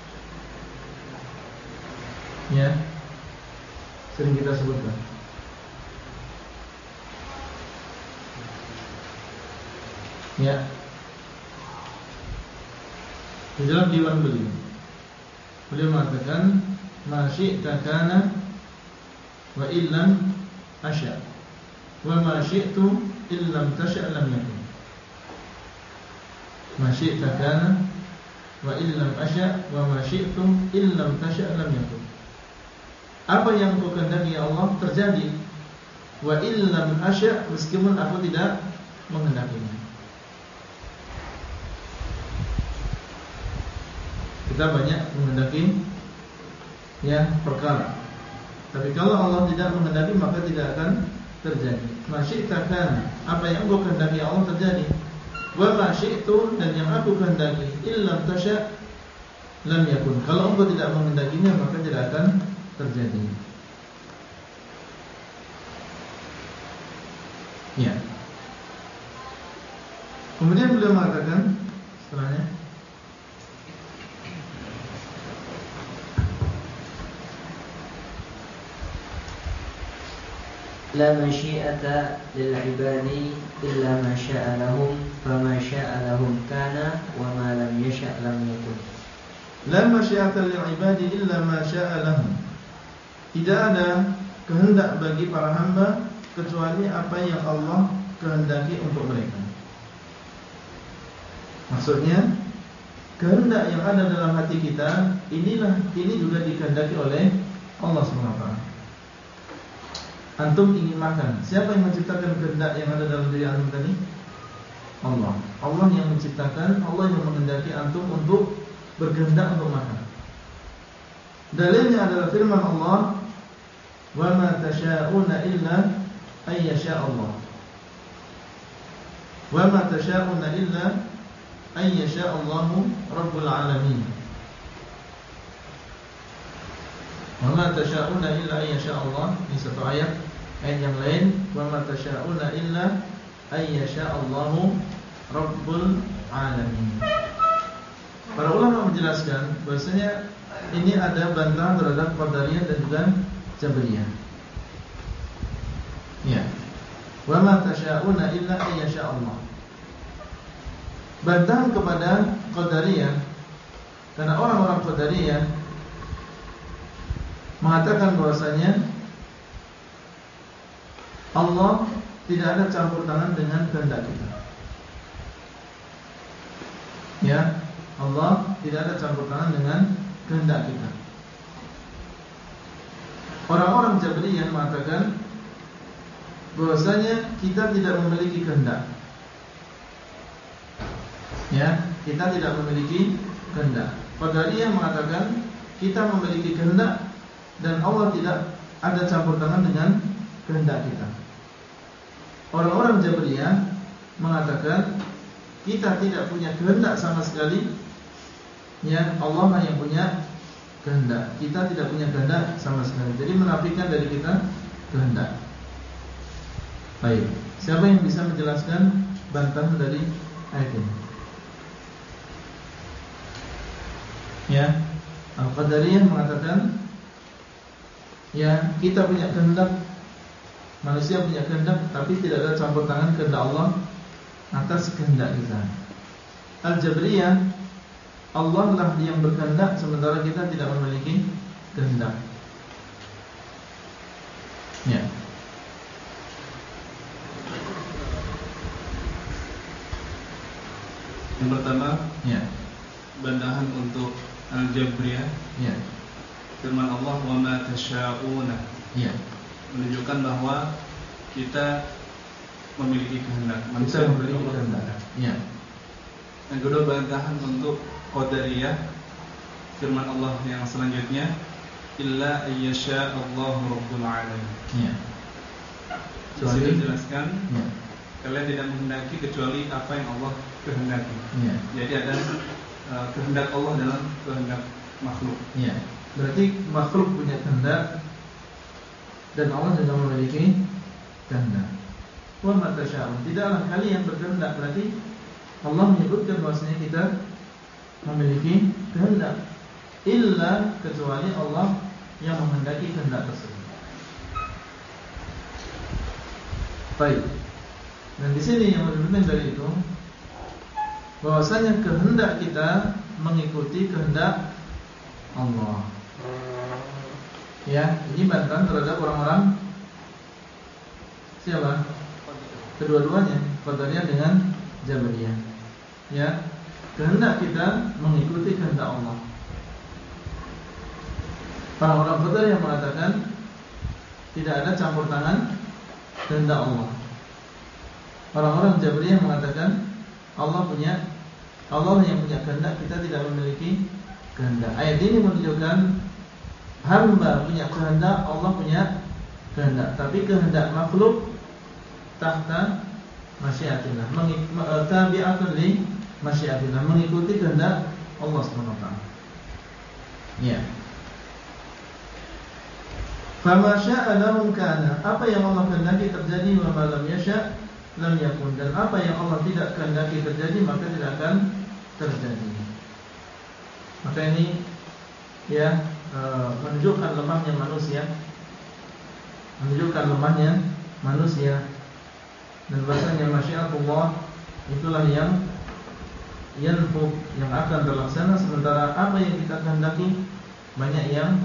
Ya, sering kita sebutkan. Ya, di dalam diwan beliau mengatakan ma syi'ta kana wa illam asya wa ma syi'tu illam tasya lam yakun. Ma syi'ta kana wa illam asya wa ma syi'tu illam tasya lam yakun. Apa yang kau kehendaki ya Allah terjadi. Wa illam asya, meskipun aku tidak menghendakinya. Kita banyak menghendaki ya perkara, tapi kalau Allah tidak menghendaki maka tidak akan terjadi. Masyi'ta kana, apa yang engkau kehendaki Allah terjadi. Wa ma syi'tu, dan yang aku kehendaki illam tasya lam yakun. Kalau engkau tidak menghendakinya maka tidak akan terjadi. Ya. Kemudian beliau mengatakan setelahnya, La masyi'ata lil ibadi illa ma syaa lahum, fama syaa lahum kana wa ma lam yasha' lam yakun. La masyi'ata lil ibadi illa ma syaa lahum. Tidak ada kehendak bagi para hamba kecuali apa yang Allah kehendaki untuk mereka. Maksudnya, kehendak yang ada dalam hati kita ini juga dikehendaki oleh Allah SWT. Antum ingin makan, siapa yang menciptakan kehendak yang ada dalam diri antum tadi? Allah. Allah yang menciptakan, Allah yang menghendaki antum untuk berkehendak untuk makan. Dalilnya adalah firman Allah, wa ma tasyauna illa ay yasha Allah. Wa ma tasyauna illa ay yasha Allahu rabbul alamin. Wa ma tasyauna illa ay yasha Allah. Ini satu ayat yang lain, wa ma tasyauna illa ay yasha Allahu rabbul alamin. Para ulama menjelaskan bahwasanya ini ada bantahan terhadap Qadariyah dan juga Jabriyah. Wa ma tasha'una illa ayyasha Allah. Bantahan kepada Qadariyah, karena orang-orang Qadariyah mengatakan bahwasanya Allah tidak ada campur tangan dengan kehendak kita. Ya, Allah tidak ada campur tangan dengan kehendak kita. Orang-orang Jabriyah mengatakan bahwasanya kita tidak memiliki kehendak. Ya, kita tidak memiliki kehendak. Qadariyah mengatakan kita memiliki kehendak dan Allah tidak ada campur tangan dengan kehendak kita. Orang-orang Jabriyah mengatakan kita tidak punya kehendak sama sekali. Ya, Allah lah yang punya kehendak. Kita tidak punya kehendak sama sekali. Jadi menafikan dari kita kehendak. Baik, siapa yang bisa menjelaskan bantahan dari ayat ini? Ya, Al-Qadariyah mengatakan ya, kita punya kehendak, manusia punya kehendak, tapi tidak ada campur tangan kehendak Allah atas kehendak kita. Al-Jabriyah, Allah lah yang berkehendak sementara kita tidak memiliki kehendak. Ya. Yang pertama, ya, bantahan untuk Al-Jabriyah. Ya. Firman Allah, wa ma tasha'una. Ya. Menunjukkan bahwa kita memiliki kehendak. Kita memiliki kehendak. Ya. Yang kedua, bantahan untuk Qadariyah. Firman Allah yang selanjutnya, illa ayyasha Allahu rabbul alamin. Ya. Sudah dijelaskan. Ya. Kalian tidak menghendaki kecuali apa yang Allah kehendaki. Ya. Jadi ada kehendak Allah dalam kehendak makhluk. Ya. Berarti makhluk punya kehendak dan Allah juga memiliki kehendak. Wa ma tasha'un, tidaklah kalian berkehendak. Berarti Allah menyebutkan bahwasanya kita memiliki kehendak, illa kecuali Allah yang menghendaki kehendak tersebut. Baik. Dan di sini yang lebih penting dari itu, bahwasanya kehendak kita mengikuti kehendak Allah. Ya, ini bantahan terhadap orang-orang siapa? Kedua-duanya, Qadariyah dengan Jabriyah. Ya, kehendak kita mengikuti kehendak Allah. Orang-orang Qadariyah mengatakan tidak ada campur tangan kehendak Allah. Orang-orang Jabriyah mengatakan Allah yang punya kehendak, kita tidak memiliki kehendak. Ayat ini menunjukkan hamba punya kehendak, Allah punya kehendak. Tapi kehendak makhluk tahta masyiatillah, tabi'atun li masyiatillah, mengikuti kehendak Allah SWT. Ya. Fama syaa lahum kana, apa yang Allah kehendaki terjadi, wa ma lam yasha' lam yakun, dan apa yang Allah tidak kehendaki terjadi maka tidak akan terjadi. Maka ini ya menunjukkan lemahnya manusia, dan bahasanya masyiatullah itulah yang yanfud, yang akan terlaksana, sementara apa yang kita kehendaki banyak yang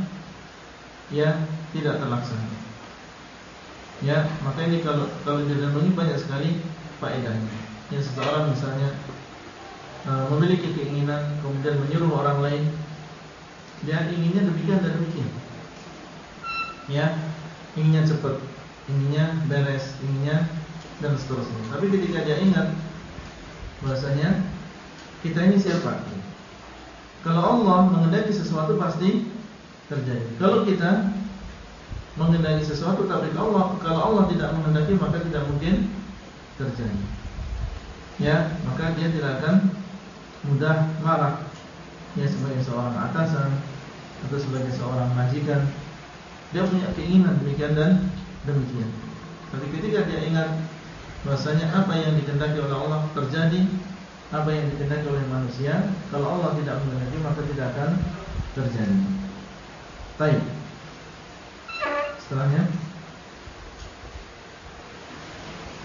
tidak terlaksana. Ya, maka ini kalau dalam ini banyak sekali faedahnya. Ya, seseorang misalnya memiliki keinginan kemudian menyuruh orang lain, dia inginnya demikian dan demikian. Ya, inginnya cepat, inginnya beres, inginnya dan seterusnya. Tapi ketika dia ingat bahasanya kita ini siapa? Kalau Allah menghendaki sesuatu pasti terjadi. Kalau kita menghendaki sesuatu tapi kalau Allah tidak menghendaki maka tidak mungkin terjadi. Ya, maka dia tidak akan mudah marah. Ya, sebagai seorang atasan atau sebagai seorang majikan, dia punya keinginan demikian dan demikian. Tapi ketika dia ingat bahwasanya apa yang dikehendaki oleh Allah terjadi, apa yang dikehendaki oleh manusia, kalau Allah tidak menghendaki maka tidak akan terjadi. Baik. Setelahnya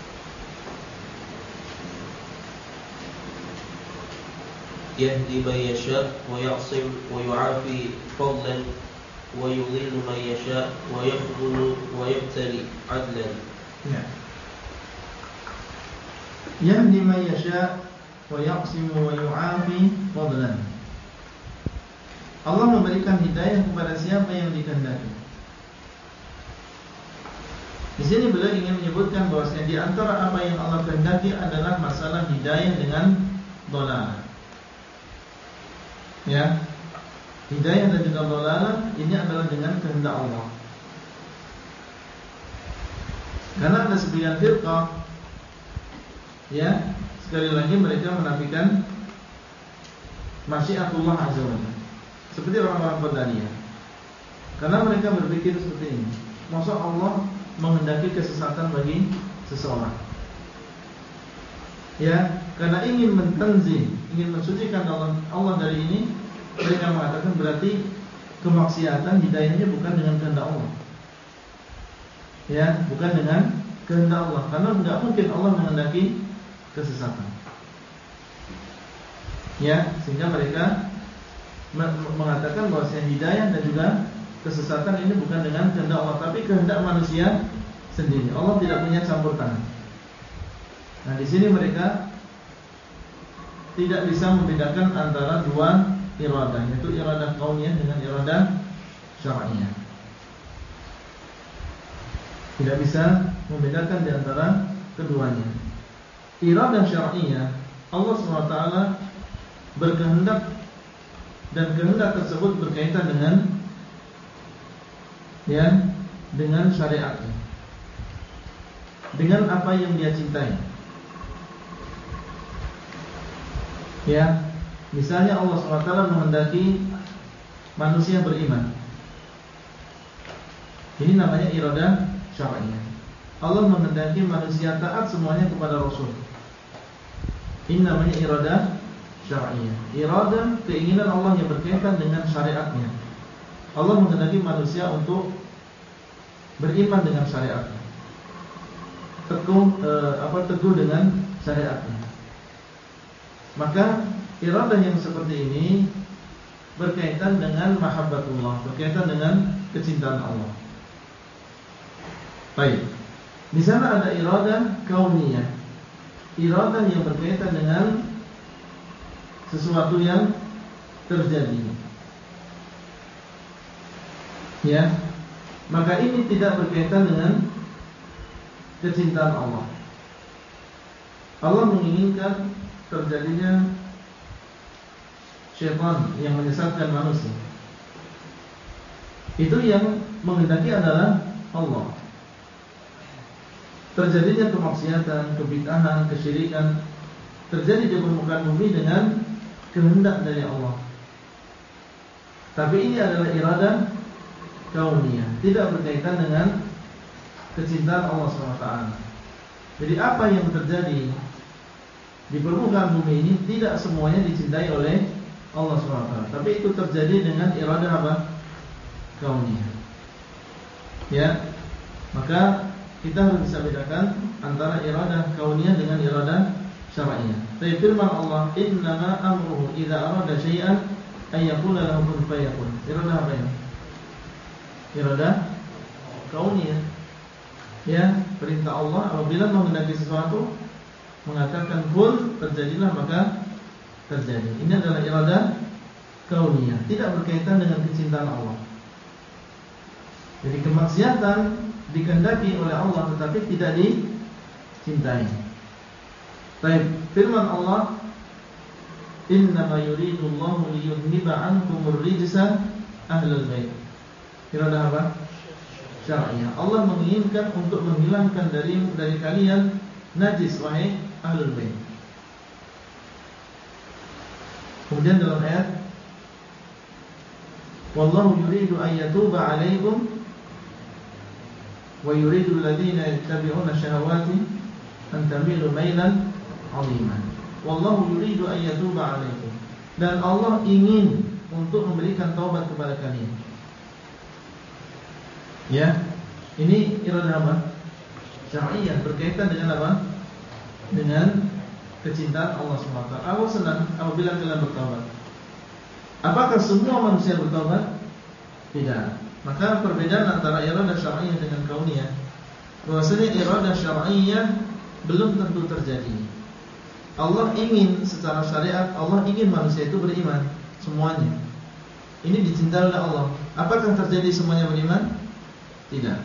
يهدي من يشاء ويعصم ويعافي فضلا ويضل من يشاء ويخذل ويبتلي عدلا. يهدي من يشاء ويعصم ويعافي فضلا. Allah memberikan hidayah kepada siapa yang dikehendaki. Di sini beliau ingin menyebutkan bahwasanya di antara apa yang Allah kehendaki adalah masalah hidayah dengan dhalalah. Ya. Hidayah dan juga dhalalah ini adalah dengan kehendak Allah. Karena ada sebagian firqah, ya, sekali lagi mereka menafikan masyiatullah azza wa jalla. Seperti orang-orang Qadariyah. Karena mereka berpikir seperti ini. Masa Allah menghendaki kesesatan bagi seseorang? Ya, karena ingin mentanzih, ingin mensucikan Allah dari ini, mereka mengatakan berarti kemaksiatan hidayahnya bukan dengan kehendak Allah. Ya, bukan dengan kehendak Allah. Karena tidak mungkin Allah menghendaki kesesatan. Ya, sehingga mereka mengatakan bahwa hidayah dan juga kesesatan ini bukan dengan kehendak Allah, tapi kehendak manusia sendiri. Allah tidak punya campur tangan. Nah, di sini mereka tidak bisa membedakan antara dua iradah, yaitu iradah kauniyah dengan iradah syar'iyah. Tidak bisa membedakan di antara keduanya. Iradah syar'iyah, Allah SWT berkehendak dan kehendak tersebut berkaitan dengan dengan syariatnya, dengan apa yang dia cintai. Ya, misalnya Allah SWT menghendaki manusia beriman. Ini namanya iradah syar'iyah. Allah menghendaki manusia taat semuanya kepada Rasul. Ini namanya iradah syar'iyah. Iradah, keinginan Allah yang berkaitan dengan syariatnya. Allah menghendaki manusia untuk beriman dengan syariatnya, teguh dengan syariatnya. Maka iradah yang seperti ini berkaitan dengan mahabbatullah, berkaitan dengan kecintaan Allah. Baik. Di sana ada iradah kauniyah, iradah yang berkaitan dengan sesuatu yang terjadi. Ya, maka ini tidak berkaitan dengan kecintaan Allah. Allah menginginkan terjadinya syaitan yang menyesatkan manusia. Itu yang menghendaki adalah Allah. Terjadinya kemaksiatan, kebid'ahan, kesyirikan terjadi di permukaan bumi dengan kehendak dari Allah. Tapi ini adalah iradah kauniyah, tidak berkaitan dengan kecintaan Allah SWT. Jadi apa yang terjadi di permukaan bumi ini tidak semuanya dicintai oleh Allah SWT, tapi itu terjadi dengan iradah apa? Kauniyah. Ya, maka kita harus bisa bedakan antara iradah kauniyah dengan iradah syar'iyah. Tapi firman Allah, innama amruhu idza arada syai'an ay yaqula lahu kun fayakun. Iradah apa ini? Iradah kauniyah. Ya, perintah Allah apabila menghendaki sesuatu mengatakan kun, terjadilah, maka terjadi. Ini adalah iradah kauniyah, tidak berkaitan dengan kecintaan Allah. Jadi kemaksiatan dikehendaki oleh Allah tetapi tidak dicintai. Baik, firman Allah, innama yuridullahu liyudhhiba ankumur rijsa ahlul bait. Iradah apa? Syar'iyah. Allah menginginkan untuk menghilangkan dari kalian najis, wahai ahlul bait. Kemudian dalam ayat, wallahu yuridu an yatuba 'alaikum wa yuridu alladhina yattabi'una syahawati an tamilu mailan 'aziman. Wallahu yuridu an yatuba 'alaikum. Dan Allah ingin untuk memberikan taubat kepada kalian. Ya, ini iradah apa? Syar'iyah, berkaitan dengan apa? Dengan kecintaan Allah SWT. Allah senang apabila kalian bertaubat. Apakah semua manusia bertaubat? Tidak. Maka perbedaan antara iradah syar'iyyah dengan kauniyah, bahwasanya iradah syar'iyyah belum tentu terjadi. Allah ingin secara syariat, Allah ingin manusia itu beriman semuanya. Ini dicintai oleh Allah. Apakah terjadi semuanya beriman? Tidak.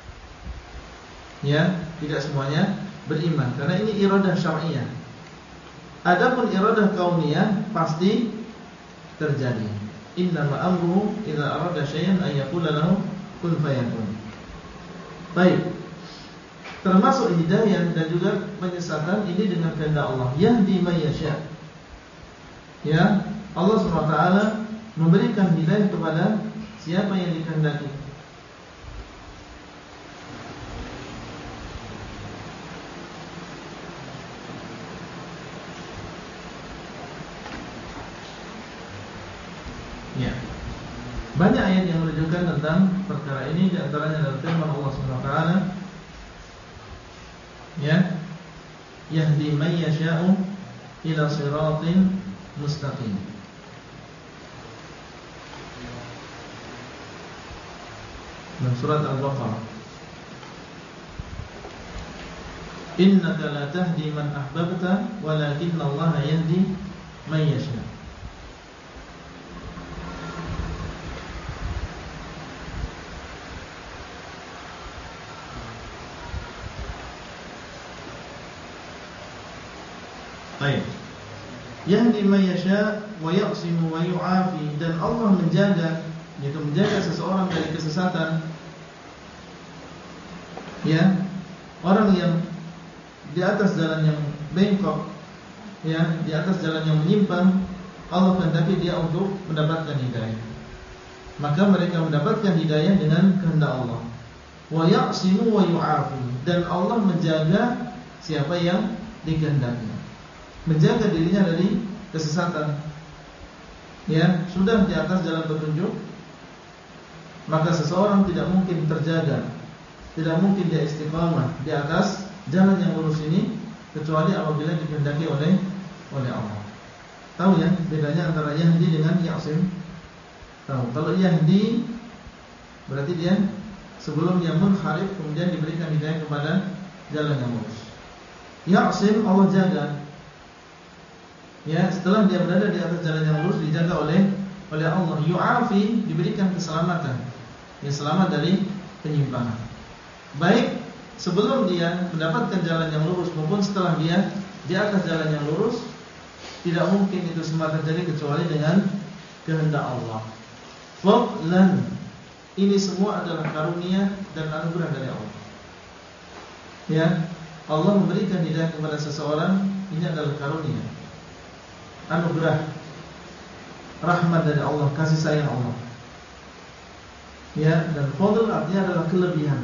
Ya, tidak semuanya beriman karena ini iradah syar'iyyah. Adapun iradah kauniyah pasti terjadi. Innama amruhu idza arada syai'an ay yaqula lahu kun fayakun. Baik. Termasuk hidayah dan juga penyesatan ini dengan kehendak Allah. Yahdi may yasha. Ya, Allah SWT memberikan hidayah kepada siapa yang dikehendaki. Ya. Banyak ayat yang menunjukkan tentang perkara ini, di antaranya adalah firman Allah SWT. Ya. Yahdi may yasha'u ila siratin mustaqim. Dan surat Al-Baqarah. Innaka la tahdi man ahbabta walakinna Allah yahdi man yasha. Baik. Yahdi man yasha wa yaqsimu wa yu'afi, dan Allah menjaga, yaitu menjaga seseorang dari kesesatan. Ya, orang yang di atas jalan yang bengkok, ya, di atas jalan yang menyimpang, Allah kehendaki dia untuk mendapatkan hidayah. Maka mereka mendapatkan hidayah dengan kehendak Allah. Wa yaqsimu wa yu'afi, dan Allah menjaga siapa yang dikehendaki, menjaga dirinya dari kesesatan. Ya, sudah di atas jalan petunjuk, maka seseorang tidak mungkin terjaga, tidak mungkin dia istiqamah di atas jalan yang lurus ini kecuali apabila dikehendaki oleh Allah. Tahu ya bedanya antara yahdi dengan yaqsim? Tahu. Kalau yahdi berarti dia sebelum dia munharif kemudian diberikan hidayah kepada jalan yang lurus. Yaqsim Allah jaga. Ya, setelah dia berada di atas jalan yang lurus dijaga oleh Allah. Yu'afi, diberikan keselamatan, yang selamat dari penyimpangan. Baik sebelum dia mendapatkan jalan yang lurus maupun setelah dia di atas jalan yang lurus, tidak mungkin itu semua terjadi kecuali dengan kehendak Allah. Fadlan, ini semua adalah karunia dan anugerah dari Allah. Ya, Allah memberikan hidayah kepada seseorang, ini adalah karunia, anugerah, rahmat dari Allah, kasih sayang Allah. Ya, dan fadl artinya adalah kelebihan.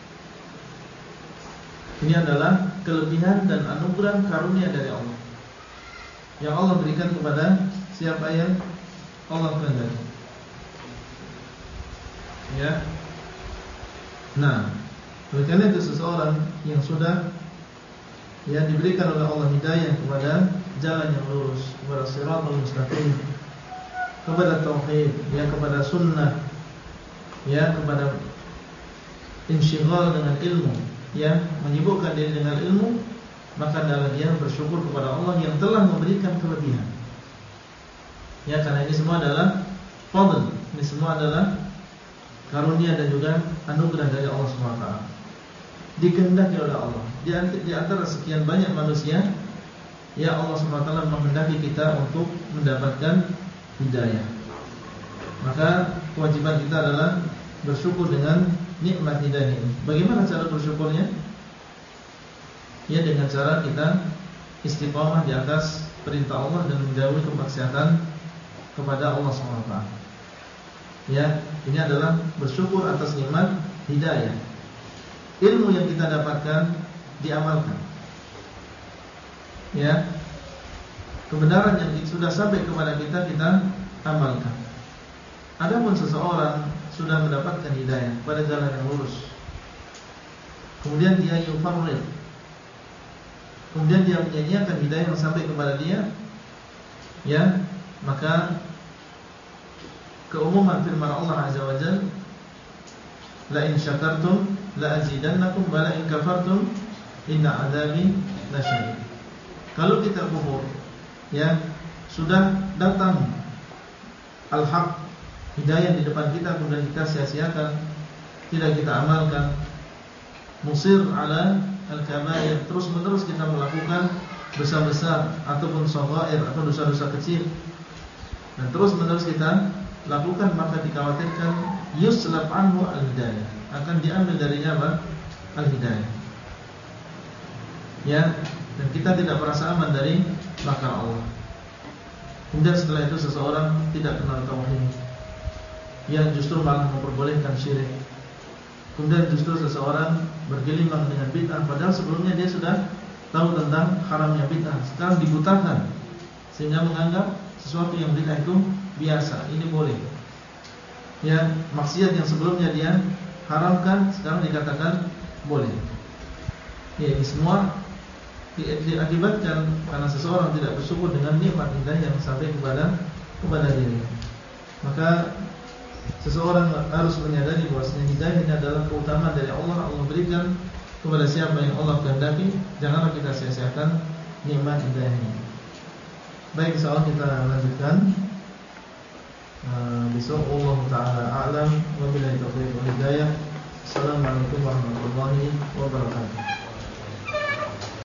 Ini adalah kelebihan dan anugerah karunia dari Allah yang Allah berikan kepada siapa yang Allah kehendaki. Ya. Nah, oleh karena itu seseorang yang sudah diberikan oleh Allah hidayah kepada jalan yang lurus, kepada shiratal mustaqim, kepada tauhid, kepada sunnah, kepada insyighal dengan ilmu, menyibukkan diri dengan ilmu, maka adalah dia bersyukur kepada Allah yang telah memberikan kelebihan. Karena ini semua adalah fadl, ini semua adalah karunia dan juga anugerah dari Allah SWT. Dikehendaki oleh Allah. Di antara sekian banyak manusia, Allah SWT menghendaki kita untuk mendapatkan hidayah. Maka kewajiban kita adalah bersyukur dengan nikmat hidayah ini. Bagaimana cara bersyukurnya? Dengan cara kita istiqamah di atas perintah Allah dan menjauhi kemaksiatan kepada Allah SWT. Ini adalah bersyukur atas nikmat hidayah. Ilmu yang kita dapatkan diamalkan. Kebenaran yang sudah sampai kepada kita amalkan. Adapun seseorang sudah mendapatkan hidayah pada jalan yang lurus, kemudian dia yufarrid, kemudian dia menyia-nyiakan hidayah yang sampai kepada dia, ya, maka keumuman firman Allah Azza wa Jalla, la in syakartum la azidannakum wa la in kafartum inna adzabi lasyadid. Kalau kita kufur, ya, sudah datang al-haq, hidayah di depan kita, kemudian kita sia-siakan, tidak kita amalkan, musir ala al-kabair, terus-menerus kita melakukan dosa besar ataupun shaghair atau dosa-dosa kecil, dan terus-menerus kita lakukan, maka dikhawatirkan yuslab anhu al-hidayah, akan diambil darinya apa? Al-hidayah. Ya, dan kita tidak merasa aman dari makar Allah. Kemudian setelah itu seseorang tidak kenal tauhid, yang justru malah memperbolehkan syirik. Kemudian justru seseorang bergelimang dengan bid'ah, padahal sebelumnya dia sudah tahu tentang haramnya bid'ah. Sekarang dibutakan sehingga menganggap sesuatu yang bid'ah itu biasa, ini boleh. Ya, maksiat yang sebelumnya dia haramkan sekarang dikatakan boleh. Ya, ini semua diakibatkan karena seseorang tidak bersyukur dengan nikmat hidayah yang sampai kepada dirinya. Maka seseorang harus menyadari bahwasanya hidayah ini adalah keutamaan dari Allah. Allah berikan kepada siapa yang Allah kehendaki. Janganlah kita sia-siakan nikmat hidayah ini. Baik, insyaallah kita lanjutkan besok. Allah taala a'lam wa billahi taufiq wal hidayah. Assalamualaikum warahmatullahi wabarakatuh.